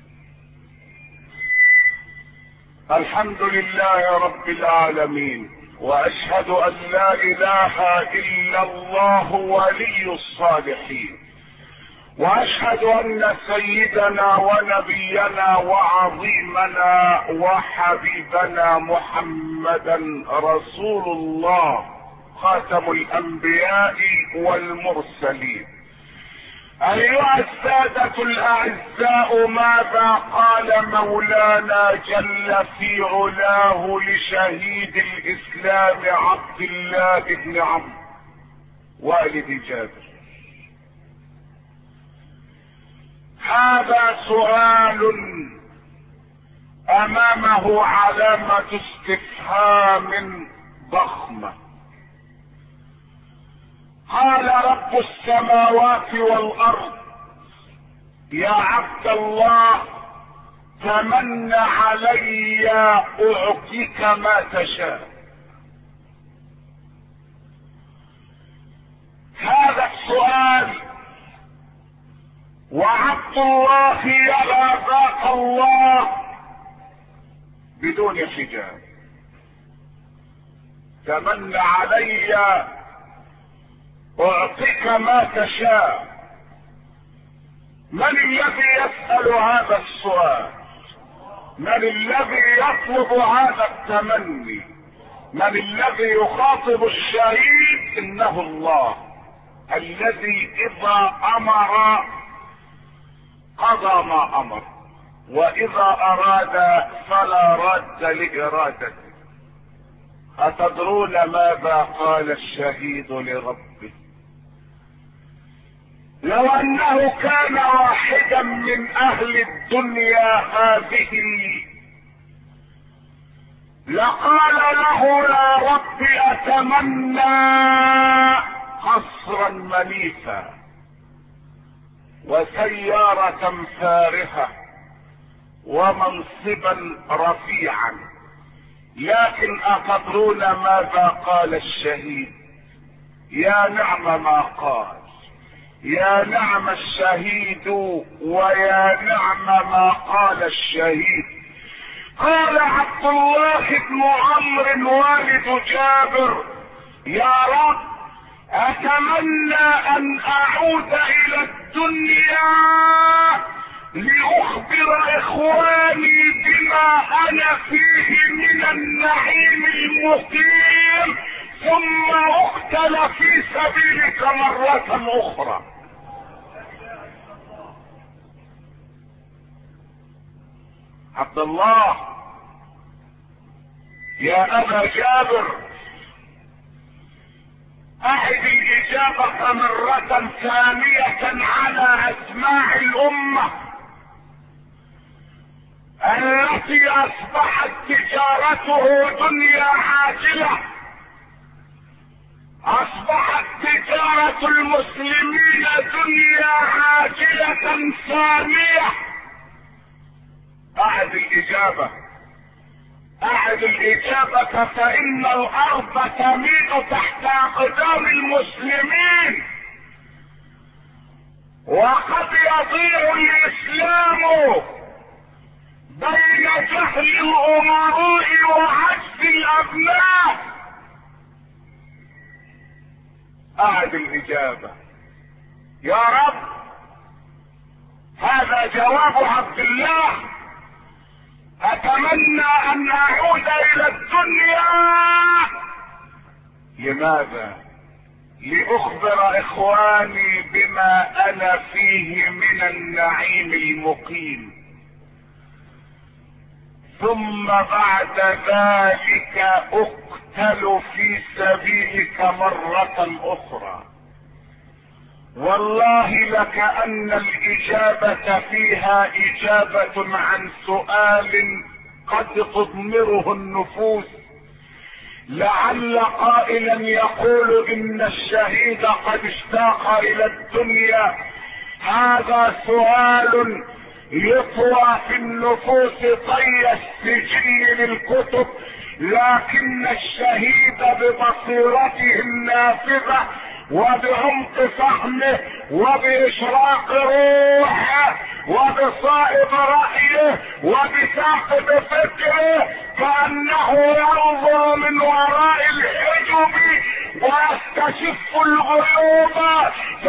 الحمد لله رب العالمين، واشهد ان لا اله الا الله ولي الصالحين، واشهد ان سيدنا ونبينا وعظيمنا وحبيبنا محمدا رسول الله خاتم الانبياء والمرسلين. ايها السادة الاعزاء، ماذا قال مولانا جل في علاه لشهيد الاسلام عبد الله بن عمرو والد جابر؟ هذا سؤال امامه علامة استفهام ضخمة. قال رب السماوات والارض: يا عبد الله، تمن علي اعطيك ما تشاء. هذا السؤال وعبد الله يرى ذاك الله بدون حجاب. تمن علي اعطيك ما تشاء. من الذي يسأل هذا السؤال؟ من الذي يطلب هذا التمني؟ من الذي يخاطب الشهيد؟ انه الله الذي اذا امر قضى ما امر، واذا اراد فلا راد لارادته. اتدرون ماذا قال الشهيد لربه؟ لو انه كان واحدا من اهل الدنيا هذه لقال له: يا رب اتمنى قصرا منيفا وسيارة فارهة ومنصبا رفيعا. لكن أتدرون ماذا قال الشهيد؟ يا نعم ما قال، يا نعم الشهيد ويا نعم ما قال الشهيد. قال عبد الله بن عمرو والد جابر: يا رب اتمنى ان اعود الى الدنيا لاخبر اخواني بما انا فيه من النعيم المقيم ثم اقتل في سبيلك مرة اخرى. عبد الله يا ابا جابر، اعد الاجابة مرة ثانية على اسماع الامة التي اصبحت تجارته دنيا عاجلة، اصبحت تجارة المسلمين دنيا عاجلة ثانية. اعد الاجابة، اعد الاجابة، فان الارض تميل تحت اقدام المسلمين وقد يضيع الاسلام بين جهل الامراء وعجز الابناء. اعد الاجابة يا رب. هذا جواب عبد الله: اتمنى ان اعود الى الدنيا. لماذا؟ لاخبر اخواني بما انا فيه من النعيم المقيم، ثم بعد ذلك اقتل في سبيلك مرة اخرى. والله لكأن الإجابة فيها إجابة عن سؤال قد تضمره النفوس. لعل قائلا يقول إن الشهيد قد اشتاق إلى الدنيا. هذا سؤال يطوى في النفوس طي السجل للكتب، لكن الشهيد ببصيرته النافذة وبعمق فهمه وبإشراق روحه وبصائب رأيه وبثاقب فكره كأنه ينظر من وراء الحجب ويستشف الغيوب،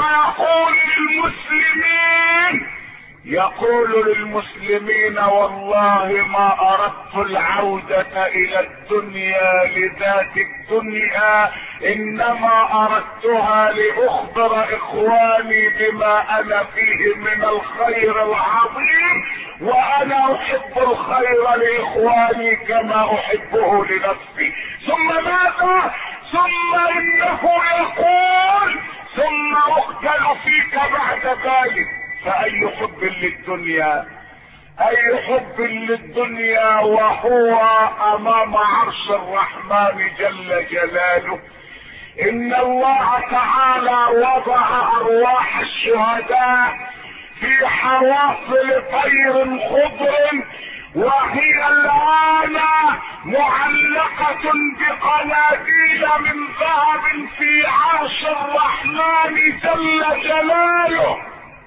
يقول للمسلمين والله ما اردت العودة الى الدنيا لذات الدنيا، انما اردتها لاخبر اخواني بما انا فيه من الخير العظيم، وانا احب الخير لاخواني كما احبه لنفسي. ثم ماذا؟ ثم انه يقول ثم اقتل فيك بعد ذلك. فأي حب للدنيا، أي حب للدنيا وهو أمام عرش الرحمن جل جلاله. إن الله تعالى وضع أرواح الشهداء في حواصل طير خضر، وهي الآن معلقة بقناديل من ذهب في عرش الرحمن جل جلاله.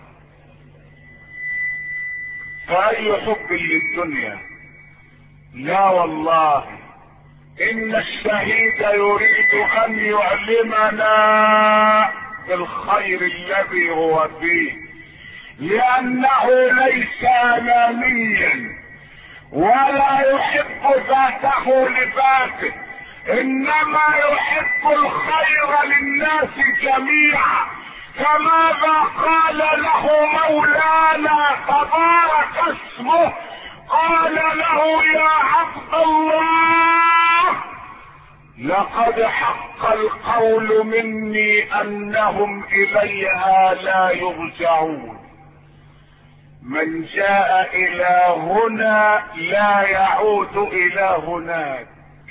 فأي حب للدنيا؟ لا والله، إن الشهيد يريد أن يعلمنا بالخير الذي هو فيه، لأنه ليس أنانيا ولا يحب ذاته لذاته، إنما يحب الخير للناس جميعا. فماذا قال له مولانا تبارك اسمه؟ قال له يا عبد الله لقد حق القول مني انهم اليها لا يرجعون، من جاء الى هنا لا يعود الى هناك.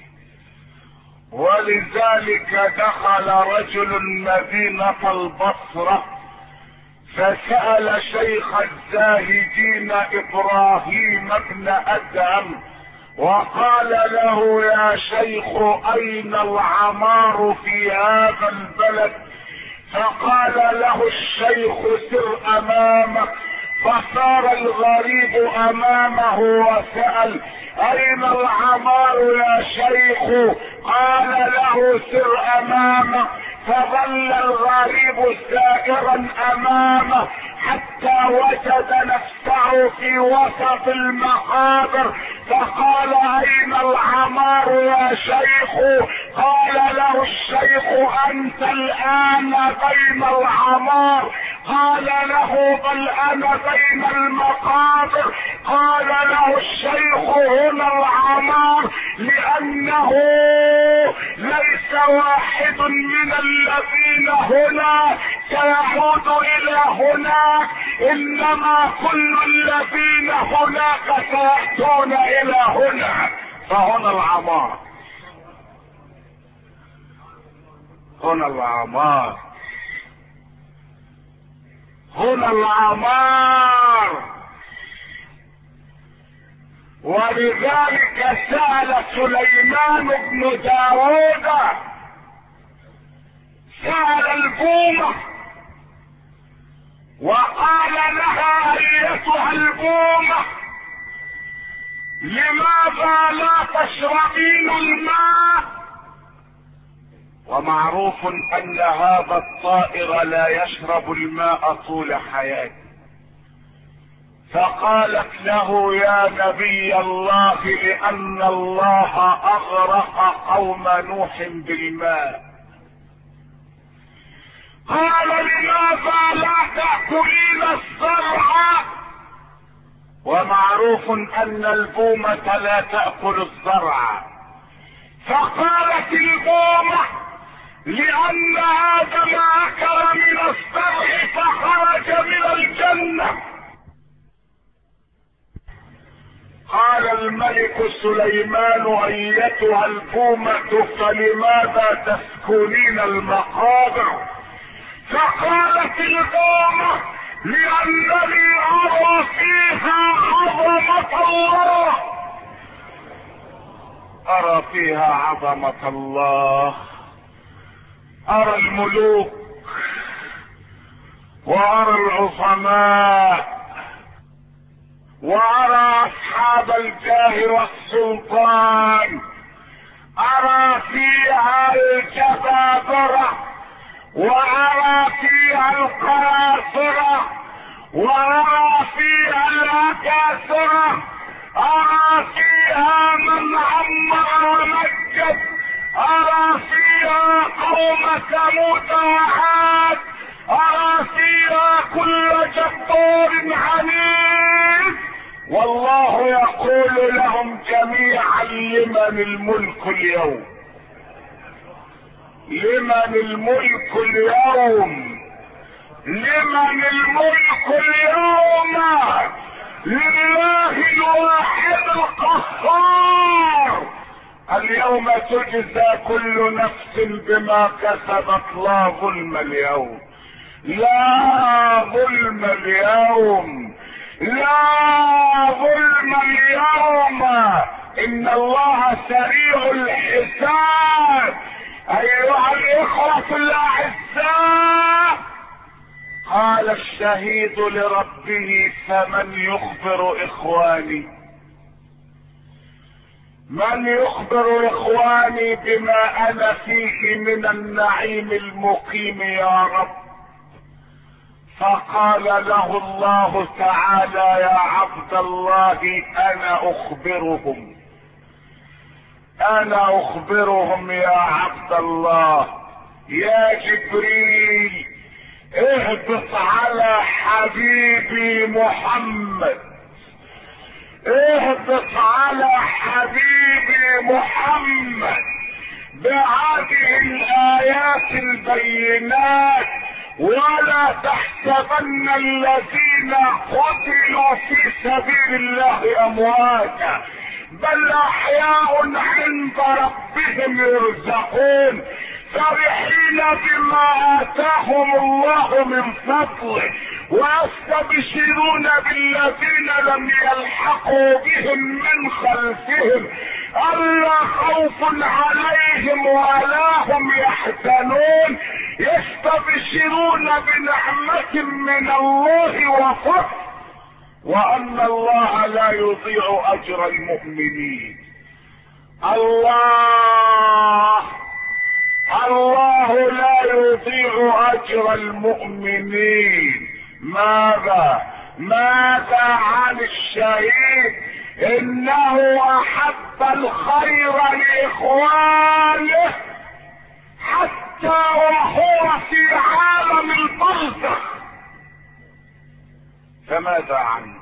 ولذلك دخل رجل مدينة البصرة فسأل شيخ الزاهدين ابراهيم بن ادهم وقال له: يا شيخ اين العمار في هذا البلد؟ فقال له الشيخ: سر امامك. فصار الغريب امامه وسأل: اين العمار يا شيخ؟ قال له: سر امامك. فظل الغريب سائرا امامه حتى وجد نفسه في وسط المقابر، فقال: اين العمار يا شيخ؟ قال له الشيخ: انت الان بين العمار. قال له: بل انا بين المقابر. قال له الشيخ: هنا العمار، لانه ليس واحد من الذين هنا سيعود الى هناك، انما كل الذين هناك سيأتون الى هنا. فهنا العمار، هنا العمار، هنا العمار. ولذلك سأل سليمان بن داود، سأل البومة وقال لها: ايتها البومة، لماذا لا تشربين الماء؟ ومعروف ان هذا الطائر لا يشرب الماء طول حياته. فقالت له: يا نبي الله، لان الله اغرق قوم نوح بالماء. قال: لماذا لا تأكلين الزرع؟ ومعروف ان البومة لا تأكل الزرع. فقالت البومة: لان ادم اكل من الزرع فخرج من الجنة. قال الملك سليمان: ايتها البومة، فلماذا تسكنين المقابر؟ فقالت البومة: لانني ارى فيها عظمة الله، ارى فيها عظمة الله، ارى الملوك وارى العظماء وارى اصحاب الجاه والسلطان، ارى فيها الجبابرة وارى فيها القراصرة وارى فيها الاكاسرة، ارى فيها من عمر ومجد، ارى فيها قوم ثمود وعاد، ارى فيها كل جبار عنيد. والله يقول لهم جميعا: لمن الملك اليوم؟ لمن الملك اليوم؟ لمن الملك اليوم؟ لله الواحد القهار. اليوم تجزى كل نفس بما كسبت، لا ظلم اليوم، لا ظلم اليوم، لا ظلم اليوم. ان الله سريع الحساب. ايها الاخوة الاعزاء، قال الشهيد لربه: فمن يخبر اخواني؟ من يخبر اخواني بما انا فيه من النعيم المقيم يا رب؟ فقال له الله تعالى: يا عبد الله، انا اخبرهم، انا اخبرهم يا عبد الله. يا جبريل، اهبط على حبيبي محمد، اهبط على حبيبي محمد بهذه الايات البينات، ولا تحسبن الذين قتلوا في سبيل الله امواتا، بل احياء عند ربهم يرزقون، فرحين بما اتاهم الله من فضله ويستبشرون بالذين لم يلحقوا بهم من خلفهم ألا خوف عليهم ولا هم يحزنون يستبشرون بنعمة من الله وفضل وأن الله لا يضيع أجر المؤمنين. الله لا يضيع أجر المؤمنين. ماذا عن الشهيد؟ إنه أحب الخير لإخوانه حتى وهو في عالم البرزخ. فماذا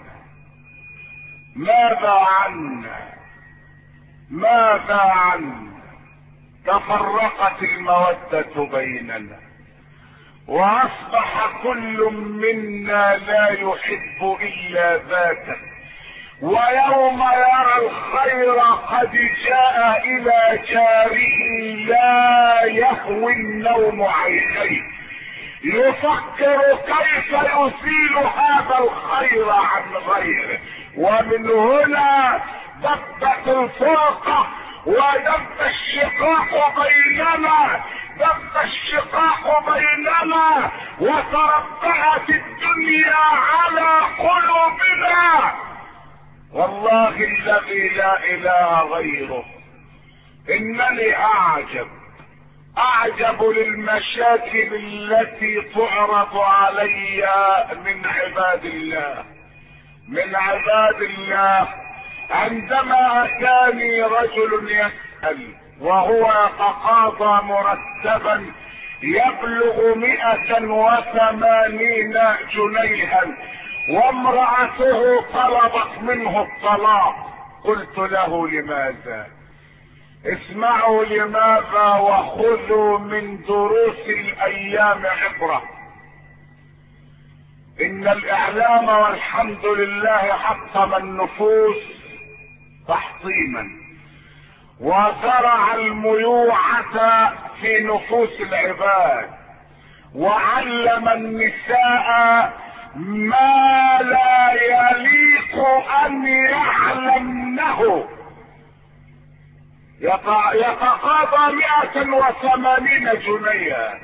عنا؟ تفرقت المودة بيننا واصبح كل منا لا يحب الا ذاته، ويوم يرى الخير قد جاء الى جاره لا يهوي النوم عينيه يفكر كيف يزيل هذا الخير عن غيره. ومن هنا دبت الفرقة ودب الشقاق بيننا وتربعت الدنيا على قلوبنا. والله الذي لا اله غيره انني اعجب للمشاكل التي تعرض علي من عباد الله عندما اتاني رجل يسأل وهو يتقاضى مرتبا يبلغ 180 جنيها وامرأته طلبت منه الطلاق. قلت له لماذا؟ اسمعوا لماذا وخذوا من دروس الايام عبرة. ان الاعلام والحمد لله حطم النفوس تحطيما وزرع الميوعة في نفوس العباد وعلم النساء ما لا يليق ان يعلمنه. يتقاضى 180 جنيها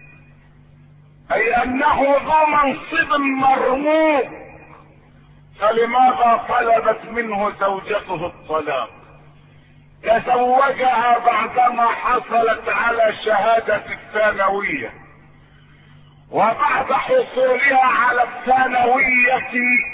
اي انه ذو منصب مرموق، فلماذا طلبت منه زوجته الطلاق؟ تزوجها بعدما حصلت على شهادة الثانوية، وبعد حصولها على الثانوية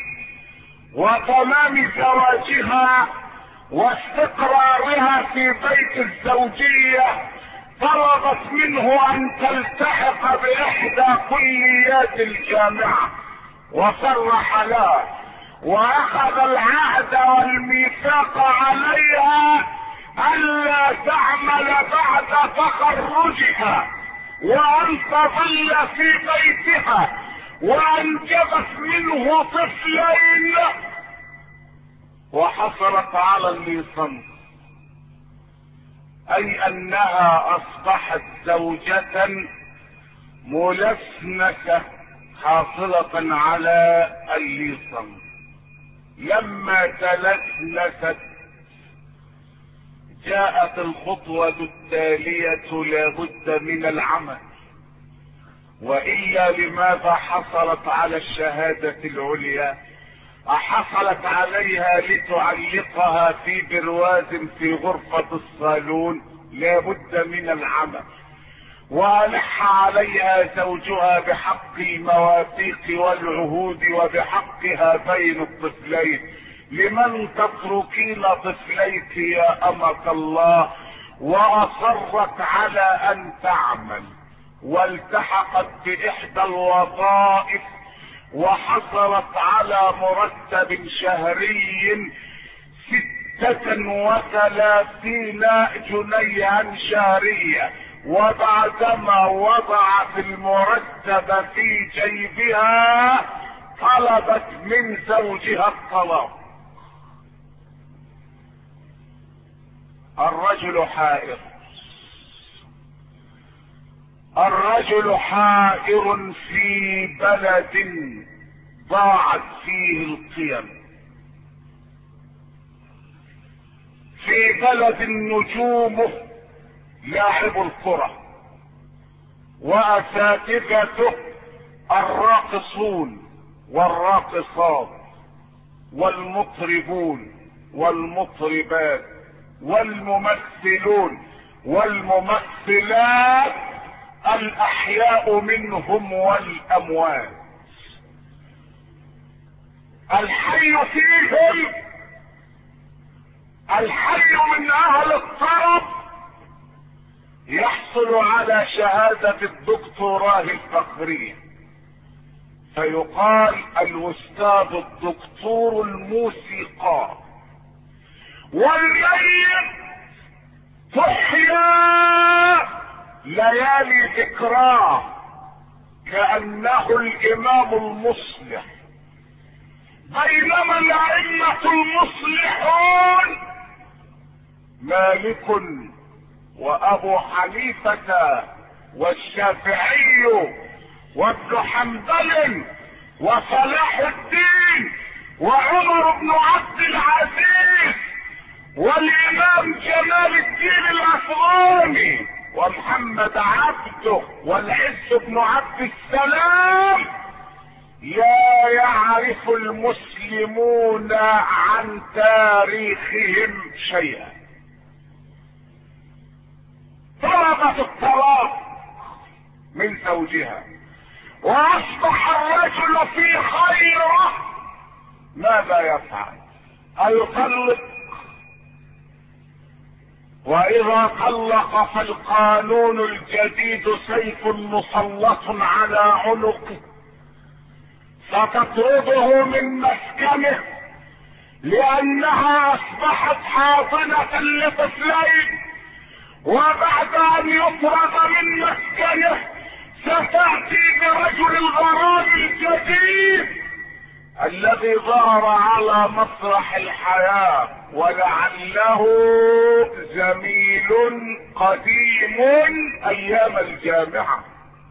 وتمام زواجها واستقرارها في بيت الزوجية طلبت منه ان تلتحق باحدى كليات الجامعة، وصرح له واخذ العهد والميثاق عليها الا تعمل بعد تخرجها وان تظل في بيتها، وانجبت منه طفلين وحصلت على الليسانس، اي انها اصبحت زوجة ملسنة حاصلة على الليسانس. لما تلسنست جاءت الخطوة التالية لابد من العمل، وإلا لماذا حصلت على الشهادة العليا؟ حصلت عليها لتعلقها في برواز في غرفة الصالون، لابد من العمل. وألح عليها زوجها بحق المواثيق والعهود وبحقها بين الطفلين. لمن تتركين طفليك يا أمة الله؟ وأصرت على أن تعمل والتحقت بإحدى الوظائف وحصلت على مرتب شهري 36 جنيها شهريا، وبعدما وضعت المرتب في جيبها طلبت من زوجها الطلاق. الرجل حائر في بلد ضاعت فيه القيم. في بلد نجومه لاعب الكرة واساتذته الراقصون والراقصات والمطربون والمطربات والممثلون والممثلات الاحياء منهم والاموات. الحي فيهم، الحي من اهل الطرب يحصل على شهادة الدكتوراه الفخرية، فيقال الاستاذ الدكتور الموسيقار. والميت تحيا ليالي ذكراه كأنه الامام المصلح، بينما الائمة المصلحون مالك وابو حنيفة والشافعي وابن حنبل وصلاح الدين وعمر بن عبد العزيز والامام جمال الدين الافغاني ومحمد عبده والعز بن عبد السلام لا يعرف المسلمون عن تاريخهم شيئا. طلبت الطلاق من زوجها واصبح الرجل في خيره، ماذا يفعل؟ أيطلق؟ واذا طلق فالقانون الجديد سيف مسلط على عنقه، ستطرده من مسكنه لانها اصبحت حاضنة لطفلين، وبعد ان يطرد من مسكنه ستأتي برجل الغرام الجديد الذي ظهر على مسرح الحياة ولعله زميل قديم ايام الجامعة.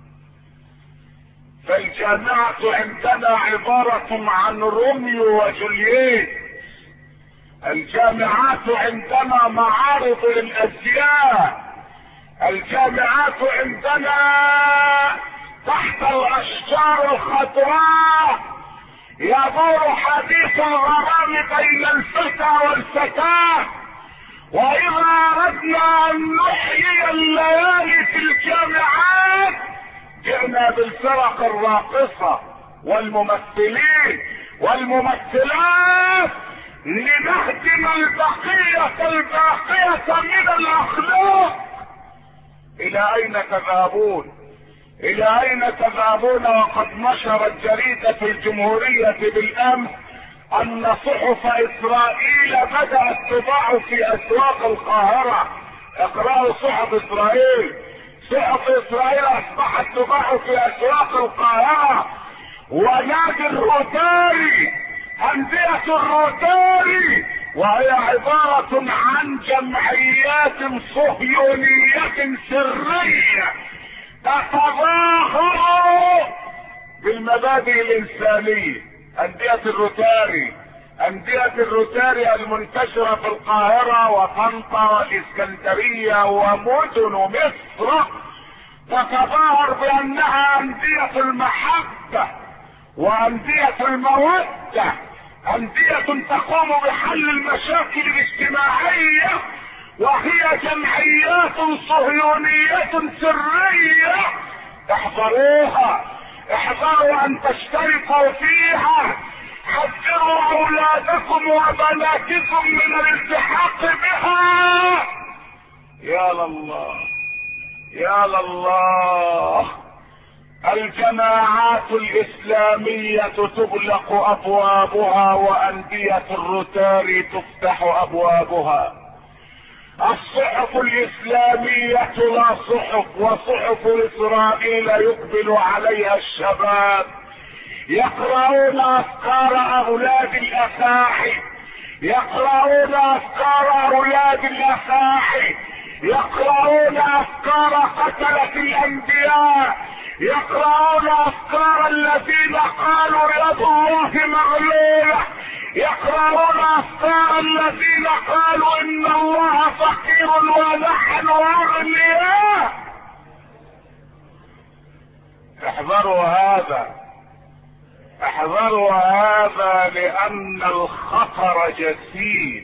فالجامعة عندنا عبارة عن روميو وجولييت، الجامعات عندنا معارض للازياء، الجامعات عندنا تحت الاشجار الخضراء يدور حديث الغرام بين الفتى والفتاة. واذا اردنا ان نحيي الليالي في الجامعات جئنا بالفرق الراقصة والممثلين والممثلات لنهدم البقية الباقية من الاخلاق. الى اين تذهبون؟ الى اين تذهبون وقد نشرت جريدة الجمهورية بالامس ان صحف اسرائيل بدأت تضاع في اسواق القاهرة. اقرأوا صحف اسرائيل، صحف اسرائيل اصبحت تباع في اسواق القاهرة. ونادي الروتاري، اندية الروتاري، وهي عبارة عن جمعيات صهيونية سرية تتظاهر بالمبادئ الانسانية. اندية الروتاري، اندية الروتاري المنتشرة في القاهرة وطنطا والاسكندرية ومدن مصر تتظاهر بانها اندية المحبة واندية المودة، اندية تقوم بحل المشاكل الاجتماعية، وهي جمعيات صهيونية سرية. احذروها، احذروا ان تشتركوا فيها، حذروا اولادكم وبناتكم من الالتحاق بها. يا لله يا لله. الجماعات الاسلامية تغلق ابوابها واندية الروتاري تفتح ابوابها. الصحف الاسلامية لا صحف، وصحف اسرائيل يقبل عليها الشباب يقرؤون افكار اولاد الافاحي، يقرؤون افكار اولاد الافاحي، يقرؤون افكار قتلة الانبياء، يقرؤون افكار الذين قالوا يد الله مغلولة، يقرؤون افكار الذين قالوا ان الله فقير ونحن اغنياء. احذروا هذا، احذروا هذا، لان الخطر جسيم،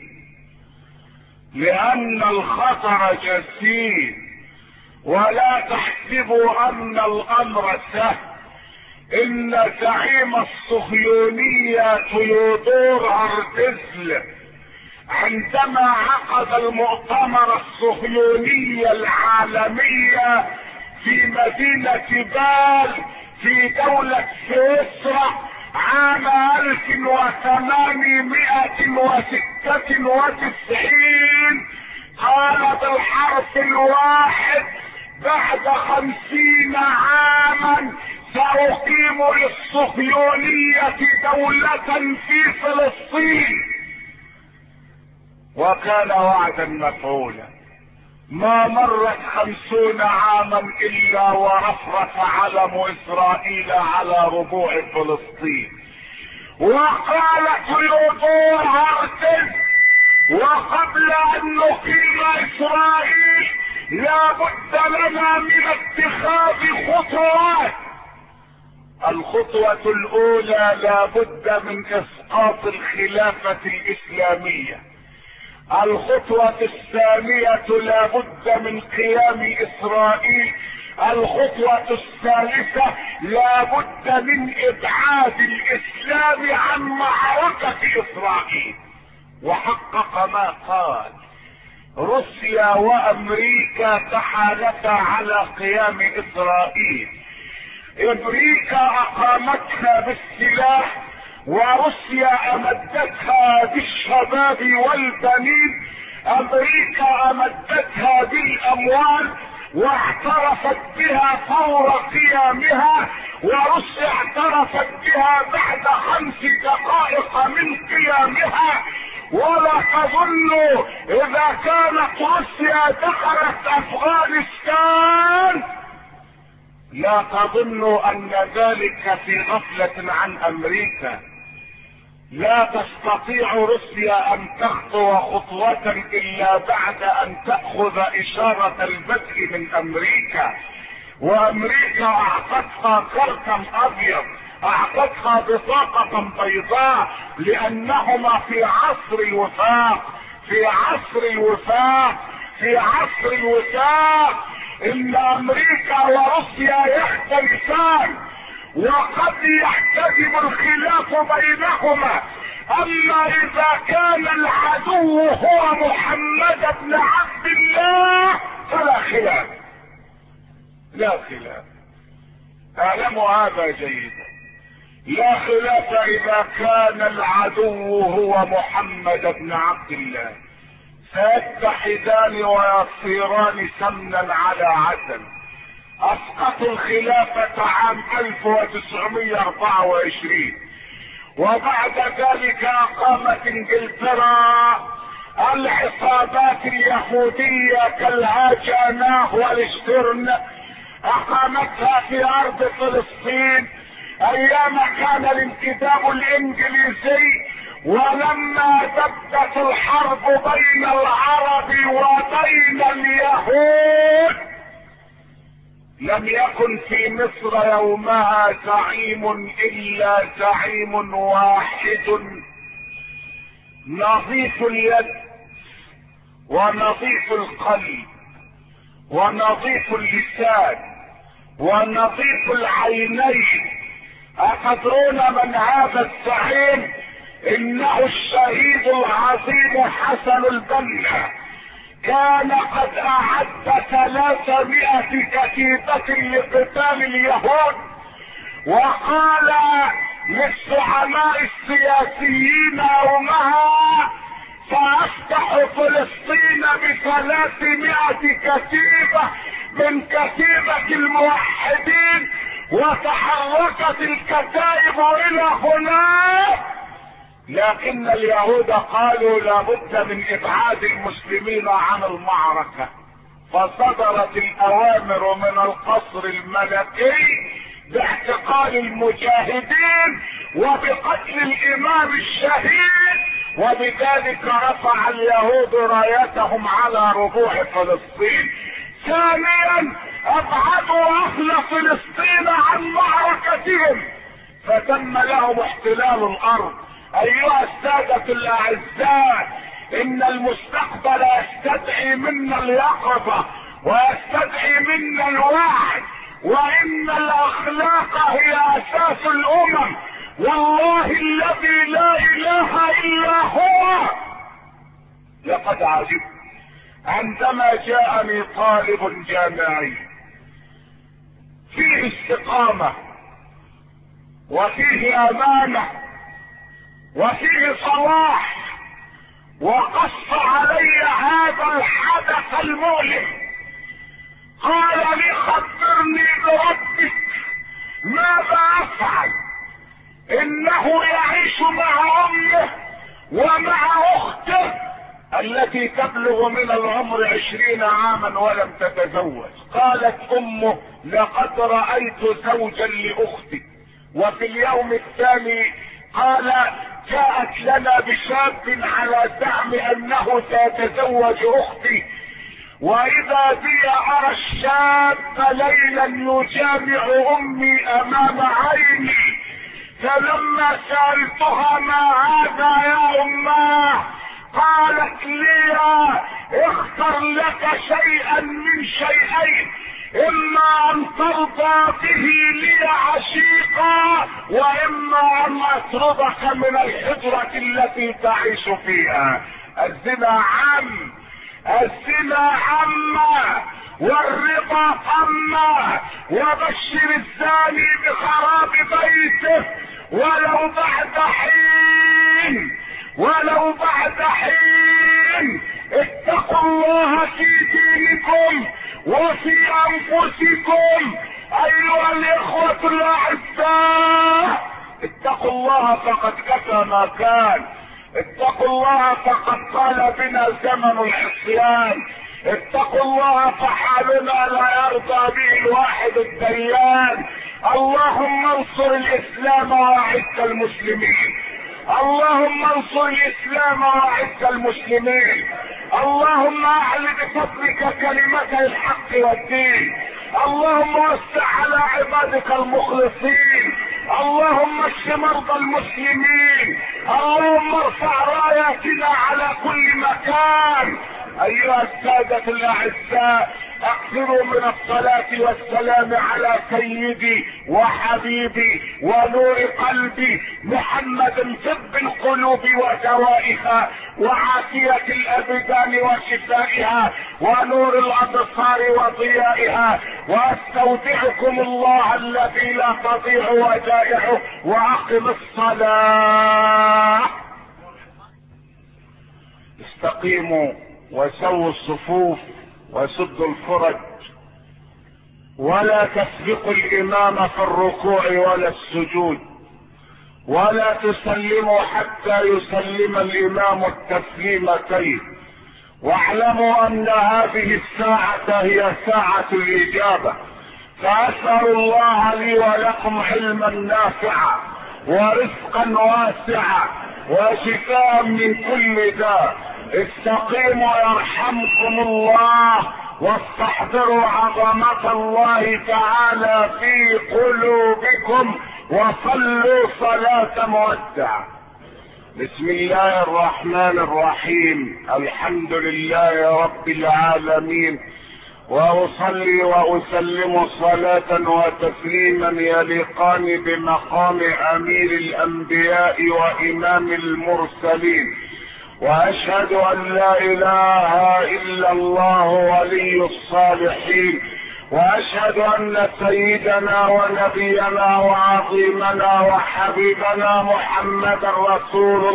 لان الخطر جسيم. ولا تحسبوا ان الامر سهل. ان زعيم الصهيونية تيودور هرتزل عندما عقد المؤتمر الصهيوني العالمي في مدينة بال في دولة سويسرا عام 1896 قال بالحرف الواحد: بعد 50 عاما سأقيم للصهيونية دولة في فلسطين. وكان وعدا مفعولا. ما مرت 50 عاما الا ورفرف علم اسرائيل على ربوع فلسطين. وقال تيودور هرتز: وقبل ان نقيم اسرائيل لا بد لنا من اتخاذ خطوات. الخطوة الاولى لا بد من اسقاط الخلافة الاسلامية. الخطوة الثانية لا بد من قيام اسرائيل. الخطوة الثالثة لا بد من ابعاد الاسلام عن معركة اسرائيل. وحقق ما قال. روسيا وامريكا تحالفا على قيام اسرائيل. امريكا اقامتها بالسلاح، وروسيا امدتها بالشباب والبنين. امريكا امدتها بالاموال واعترفت بها فور قيامها، وروسيا اعترفت بها بعد 5 دقائق من قيامها. ولا تظنوا اذا كانت روسيا دخلت افغانستان، لا تظنوا ان ذلك في غفلة عن امريكا. لا تستطيع روسيا ان تخطو خطوة الا بعد ان تأخذ اشارة البدء من امريكا. وامريكا اعطتها كرتا ابيض، اعطتها بطاقة بيضاء، لانهما في عصر الوفاق، في عصر الوفاق، في عصر الوفاق. ان امريكا وروسيا يختلفان وقد يحتجب الخلاف بينهما، اما اذا كان العدو هو محمد بن عبد الله فلا خلاف، لا خلاف. اعلموا هذا جيدا. لا خلاف اذا كان العدو هو محمد بن عبد الله. سيتحدان ويصيران سمنا على عسل. اسقطوا الخلافة عام 1924، وبعد ذلك اقامت انجلترا العصابات اليهودية كالهاجاناه والشترن، اقامتها في ارض فلسطين ايام كان الانتداب الانجليزي. ولما دبت الحرب بين العرب وبين اليهود لم يكن في مصر يومها زعيم الا زعيم واحد نظيف اليد ونظيف القلب ونظيف اللسان ونظيف العينين. أتدرون من هذا الزعيم؟ انه الشهيد العظيم حسن البنا. كان قد اعد 300 كتيبة لقتال اليهود، وقال للزعماء السياسيين يومها: سافتح فلسطين ب300 كتيبة من كتيبة الموحدين. وتحركت الكتائب الى هناك، لكن اليهود قالوا لابد من ابعاد المسلمين عن المعركة. فصدرت الاوامر من القصر الملكي باعتقال المجاهدين وبقتل الامام الشهيد، وبذلك رفع اليهود رايتهم على ربوع فلسطين. ثانيا ابعدوا اهل فلسطين عن معركتهم فتم لهم احتلال الارض. ايها السادة الاعزاء، ان المستقبل يستدعي منا اليقظة ويستدعي منا الوعي، وان الاخلاق هي اساس الامم. والله الذي لا اله الا هو لقد عجبت عندما جاءني طالب جامعي فيه استقامة وفيه امانة وفيه صلاح، وقص علي هذا الحدث المؤلم. قال لي خبرني بربك ماذا افعل؟ انه يعيش مع امه ومع اخته التي تبلغ من العمر 20 عاما ولم تتزوج. قالت امه لقد رأيت زوجا لاختي. وفي اليوم الثاني قال جاءت لنا بشاب على زعم انه سيتزوج اختي، واذا بي ارى الشاب ليلا يجامع امي امام عيني. فلما سألتها ما هذا يا اماه قالت لي اختر لك شيئا من شيئين، اما ان ترضى به لي عشيقا، واما ان اطردك من الحجرة التي تعيش فيها. الزنا عم، الزنا عم، والرضا عم، وبشر الزاني بخراب بيته ولو بعد حين، ولو بعد حين. اتقوا الله في دينكم وفي انفسكم ايها الاخوة الاعزاء. اتقوا الله فقد كفى ما كان، اتقوا الله فقد طال بنا زمن العصيان، اتقوا الله فحالنا لا يرضى به الواحد الديان. اللهم انصر الاسلام واعز المسلمين، اللهم انصر الاسلام واعز المسلمين، اللهم اعل بفضلك كلمة الحق والدين، اللهم وسع على عبادك المخلصين، اللهم اشف مرضى المسلمين، اللهم ارفع راياتنا على كل مكان. ايها السادة الاعزاء، اكثروا من الصلاة والسلام على سيدي وحبيبي ونور قلبي محمد، طب القلوب ودوائها وعافية الابدان وشفائها ونور الابصار وضيائها. واستودعكم الله الذي لا تضيع ودائعه، واقم الصلاة. استقيموا وسووا الصفوف وسدوا الفرج، ولا تسبقوا الامام في الركوع ولا السجود، ولا تسلموا حتى يسلم الامام التسليمتين. واعلموا ان هذه الساعة هي ساعة الاجابة. فاسأل الله لي ولكم علما نافعا ورزقا واسعا وشفاء من كل داء. استقيموا يرحمكم الله، واستحضروا عظمة الله تعالى في قلوبكم، وصلوا صلاة مودع. بسم الله الرحمن الرحيم. الحمد لله رب العالمين، واصلي واسلم صلاة وتسليما يليقان بمقام امير الانبياء وامام المرسلين. واشهد ان لا اله الا الله ولي الصالحين، واشهد ان سيدنا ونبينا وعظيمنا وحبيبنا محمدا رسول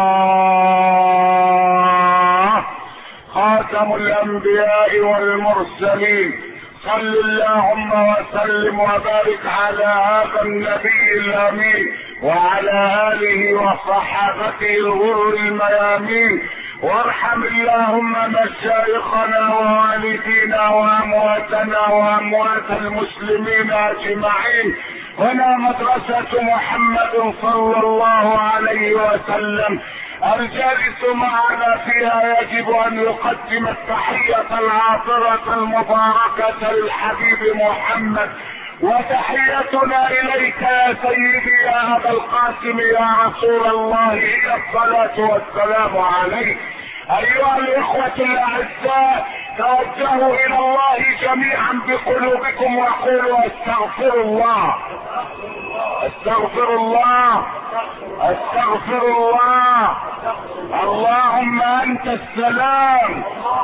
الله خاتم الانبياء والمرسلين. صل اللهم وسلم وبارك على هذا النبي الامين وعلى اله وصحابته الغر الميامين. وارحم اللهم مشايخنا ووالدينا وامواتنا واموات المسلمين اجمعين. هنا مدرسة محمد صلى الله عليه وسلم. الجالس معنا فيها يجب ان يقدم التحية العاطرة المباركة للحبيب محمد، وتحيتنا اليك يا سيدي يا ابا القاسم يا رسول الله هي الصلاة والسلام عليك. ايها الاخوة الاعزاء، توجهوا الى الله جميعا بقلوبكم وقولوا استغفر الله استغفر الله استغفر الله. اللهم انت السلام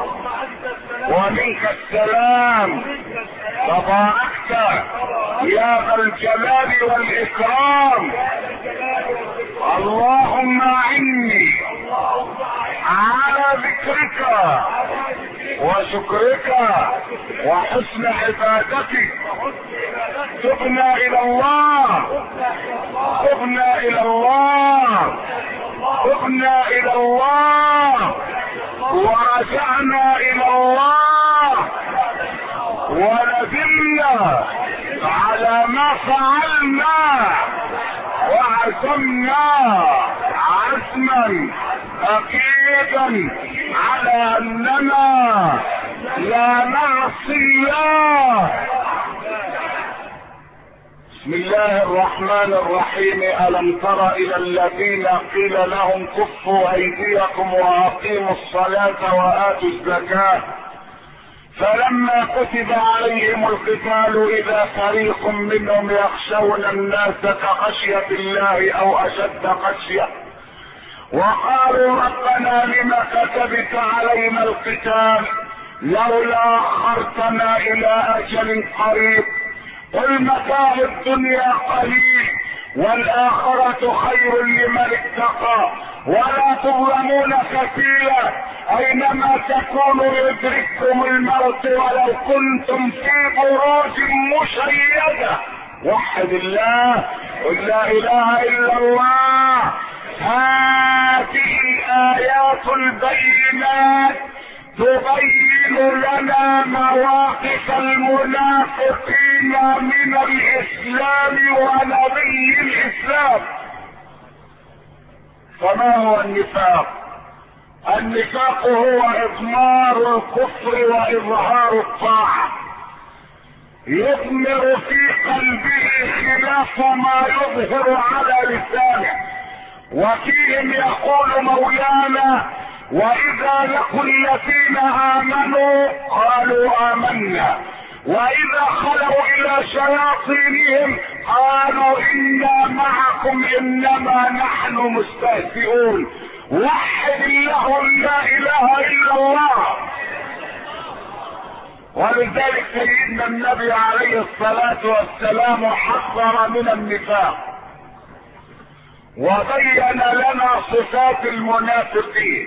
ومنك السلام، تباركت يا ذا الجلال والاكرام. اللهم اعني على ذكرك وشكرك وحسن عبادتك. تبنا الى الله تبنا الى الله تبنا الى الله ورجعنا الى الله وندمنا على ما فعلنا وعزمنا عزما اكيدا على اننا لا نعصي الله. بسم الله الرحمن الرحيم. ألم تر إلى الذين قيل لهم كفوا أيديكم وأقيموا الصلاة وآتوا الزكاة فلما كتب عليهم القتال إذا فريق منهم يخشون الناس كخشية الله أو أشد خشية وقالوا ربنا لم كتبت علينا القتال لولا أخرتنا إلى أجل قريب قل متاع الدنيا قليل والآخرة خير لمن اتقى ولا تظلمون فتيلا أينما تكونوا يدرككم الموت ولو كنتم في بروج مشيدة. وحد الله قل لا إله إلا الله. هذه الآيات البينات تبين لنا مواقف المنافقين من الإسلام ونبي الإسلام. فما هو النفاق؟ النفاق هو إضمار الكفر وإظهار الطاعة، يضمر في قلبه خلاف ما يظهر على لسانه. وفيهم يقول مولانا وإذا لقوا الذين آمنوا قالوا آمنا وإذا خلوا إلى شياطينهم قالوا إنا معكم إنما نحن مستهزئون. وحد الله لا إله إلا الله. ولذلك سيدنا النبي عليه الصلاة والسلام حذر من النفاق وبين لنا صفات المنافقين.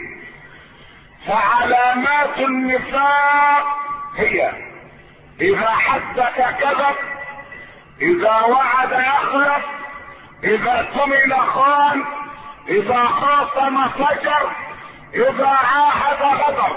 فعلامات النفاق هي اذا حدث كذب، اذا وعد يخلف، اذا اؤتمن خان، اذا خاصم فجر، اذا عاهد غدر.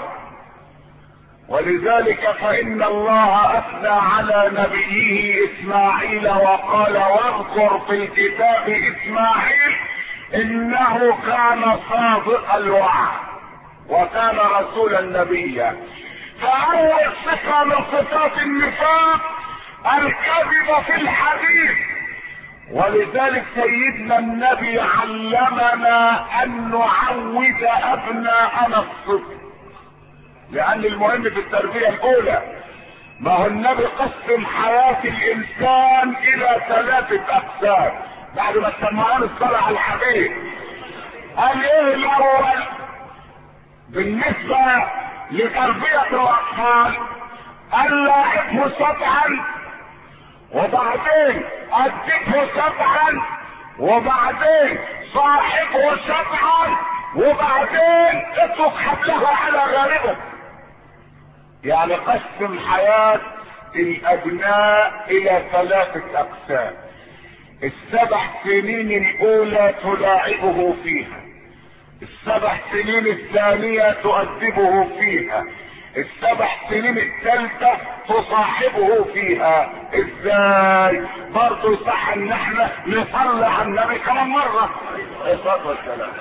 ولذلك فإن الله أثنى على نبيه إسماعيل وقال واذكر في الكتاب إسماعيل إنه كان صادق الوعد وكان رسولا نبيا. فأول صفة من صفات النفاق الكذب في الحديث. ولذلك سيدنا النبي علمنا أن نعود أبناءنا الصدق، لأن المهم في التربية الأولى. ما هو النبي قسم حياة الإنسان إلى 3 أقسام بعد ما سمعنا الصلاة على الحبيب. قال إيه الأول بالنسبة لتربية الأطفال؟ قال لاعبه سبعا وبعدين أدبه سبعا وبعدين صاحبه سبعا وبعدين اترك حبلها على غاربه. يعني قسم حياة الابناء الى 3 اقسام. ال7 سنين الاولى تلاعبه فيها، ال7 سنين الثانية تؤدبه فيها، ال7 سنين الثالثة تصاحبه فيها. ازاي؟ برضه يصح ان احنا نصلي على النبي كمان مرة. الصلاة والسلام.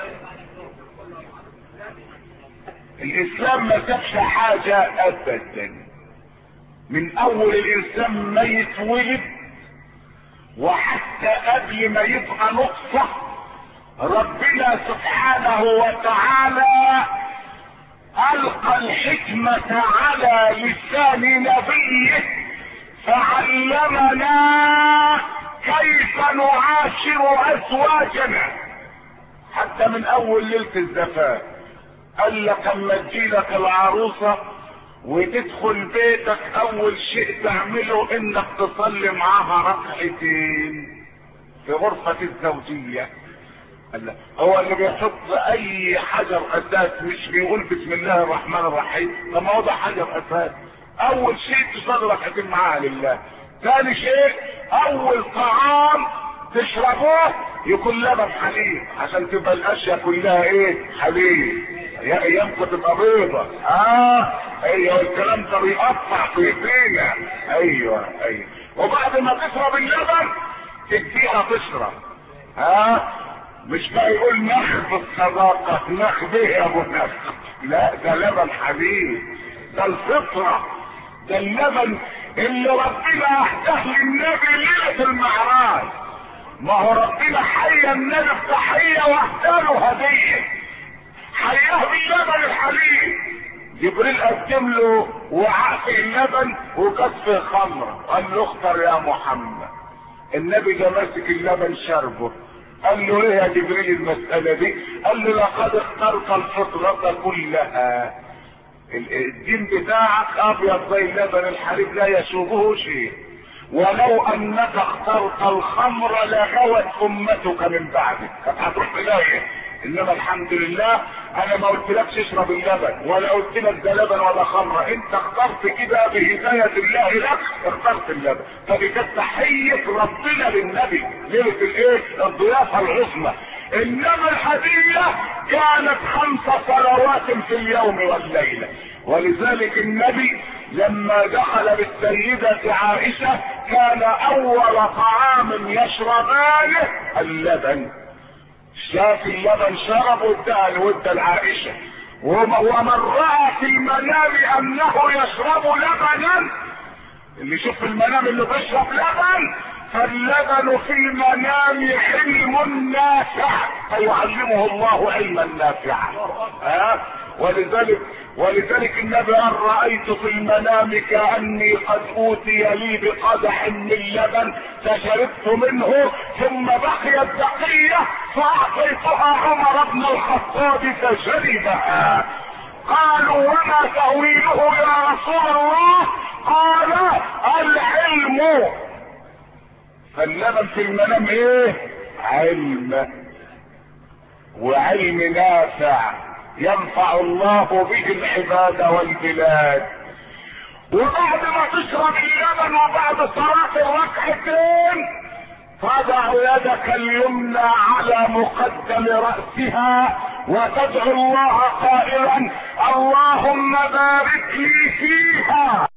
الاسلام ما سابش حاجة ابدا، من اول الانسان ما يتولد وحتى قبل ما يبقى نطفة ربنا سبحانه وتعالى القى الحكمة على لسان نبيه فعلمنا كيف نعاشر ازواجنا. حتى من اول ليلة الزفاف قال لك اما تجيلك العروسة وتدخل بيتك اول شيء تعمله انك تصلي معاها ركعتين في غرفة الزوجية. هو اللي بيحط اي حجر اساس مش بيقول بسم الله الرحمن الرحيم؟ طب ما هو ده حجر اساس. اول شيء تصلي ركعتين معاها لله. ثاني شيء اول طعام تشربوه يكون لبن حليب عشان تبقى الاشياء كلها ايه؟ حليب. يا ايامكم تبقى بيضة. ايوه الكلام ده بيقطع في ايدينا. ايوه. وبعد ما تشرب اللبن تديها تشرب. مش بقى يقول نخ بالصداقة، نخ به يا ابو نخ. لا ده لبن حبيب، ده الفطرة، ده اللبن اللي ربنا اهداه للنبي ليلة المعراج. ما هو ربنا حيا النبي بتحية واهداله هدية، حياه باللبن الحليب. جبريل قدم له وعاء فيه اللبن وكاس فيه خمر، قال له اختر يا محمد. النبي ده ماسك اللبن شربه، قال له ايه يا جبريل المسألة دي؟ قال له لقد اخترت الفطرة كلها، الدين بتاعك ابيض زي اللبن الحليب لا يشوبه شيء، ولو انك اخترت الخمر لغوت امتك من بعدك، كانت هتروح بداية. انما الحمد لله انا ما قلتلكش اشرب اللبن ولا قلت لك ده لبن ولا خمره، انت اخترت كده بهدايه الله لك، اخترت اللبن. فدي كانت تحيه ربنا للنبي ليله الايه؟ الضيافه العظمى. انما الهديه كانت 5 صلوات في اليوم والليله. ولذلك النبي لما دخل بالسيدة عائشة كان اول طعام يشربانه اللبن. شاف اللبن شرب وادى العائشة. ومن رأى في المنام انه يشرب لبنا، اللي يشوف في المنام اللي بيشرب لبن فاللبن في المنام علم نافع فيعلمه الله علما نافعا. ولذلك النبي قال رأيت في المنام كأني قد اوتي لي بقدح من لبن فشربت منه ثم بقيت بقية فأعطيتها عمر بن الخطاب فشربها. قالوا وما تأويله يا رسول الله؟ قال العلم. فاللبن في المنام ايه؟ علم، وعلم نافع ينفع الله به العباد والبلاد. وبعد ما تشرب اللبن وبعد صلاة الركعتين تضع يدك اليمنى على مقدم رأسها وتدعو الله قائلا اللهم بارك لي فيها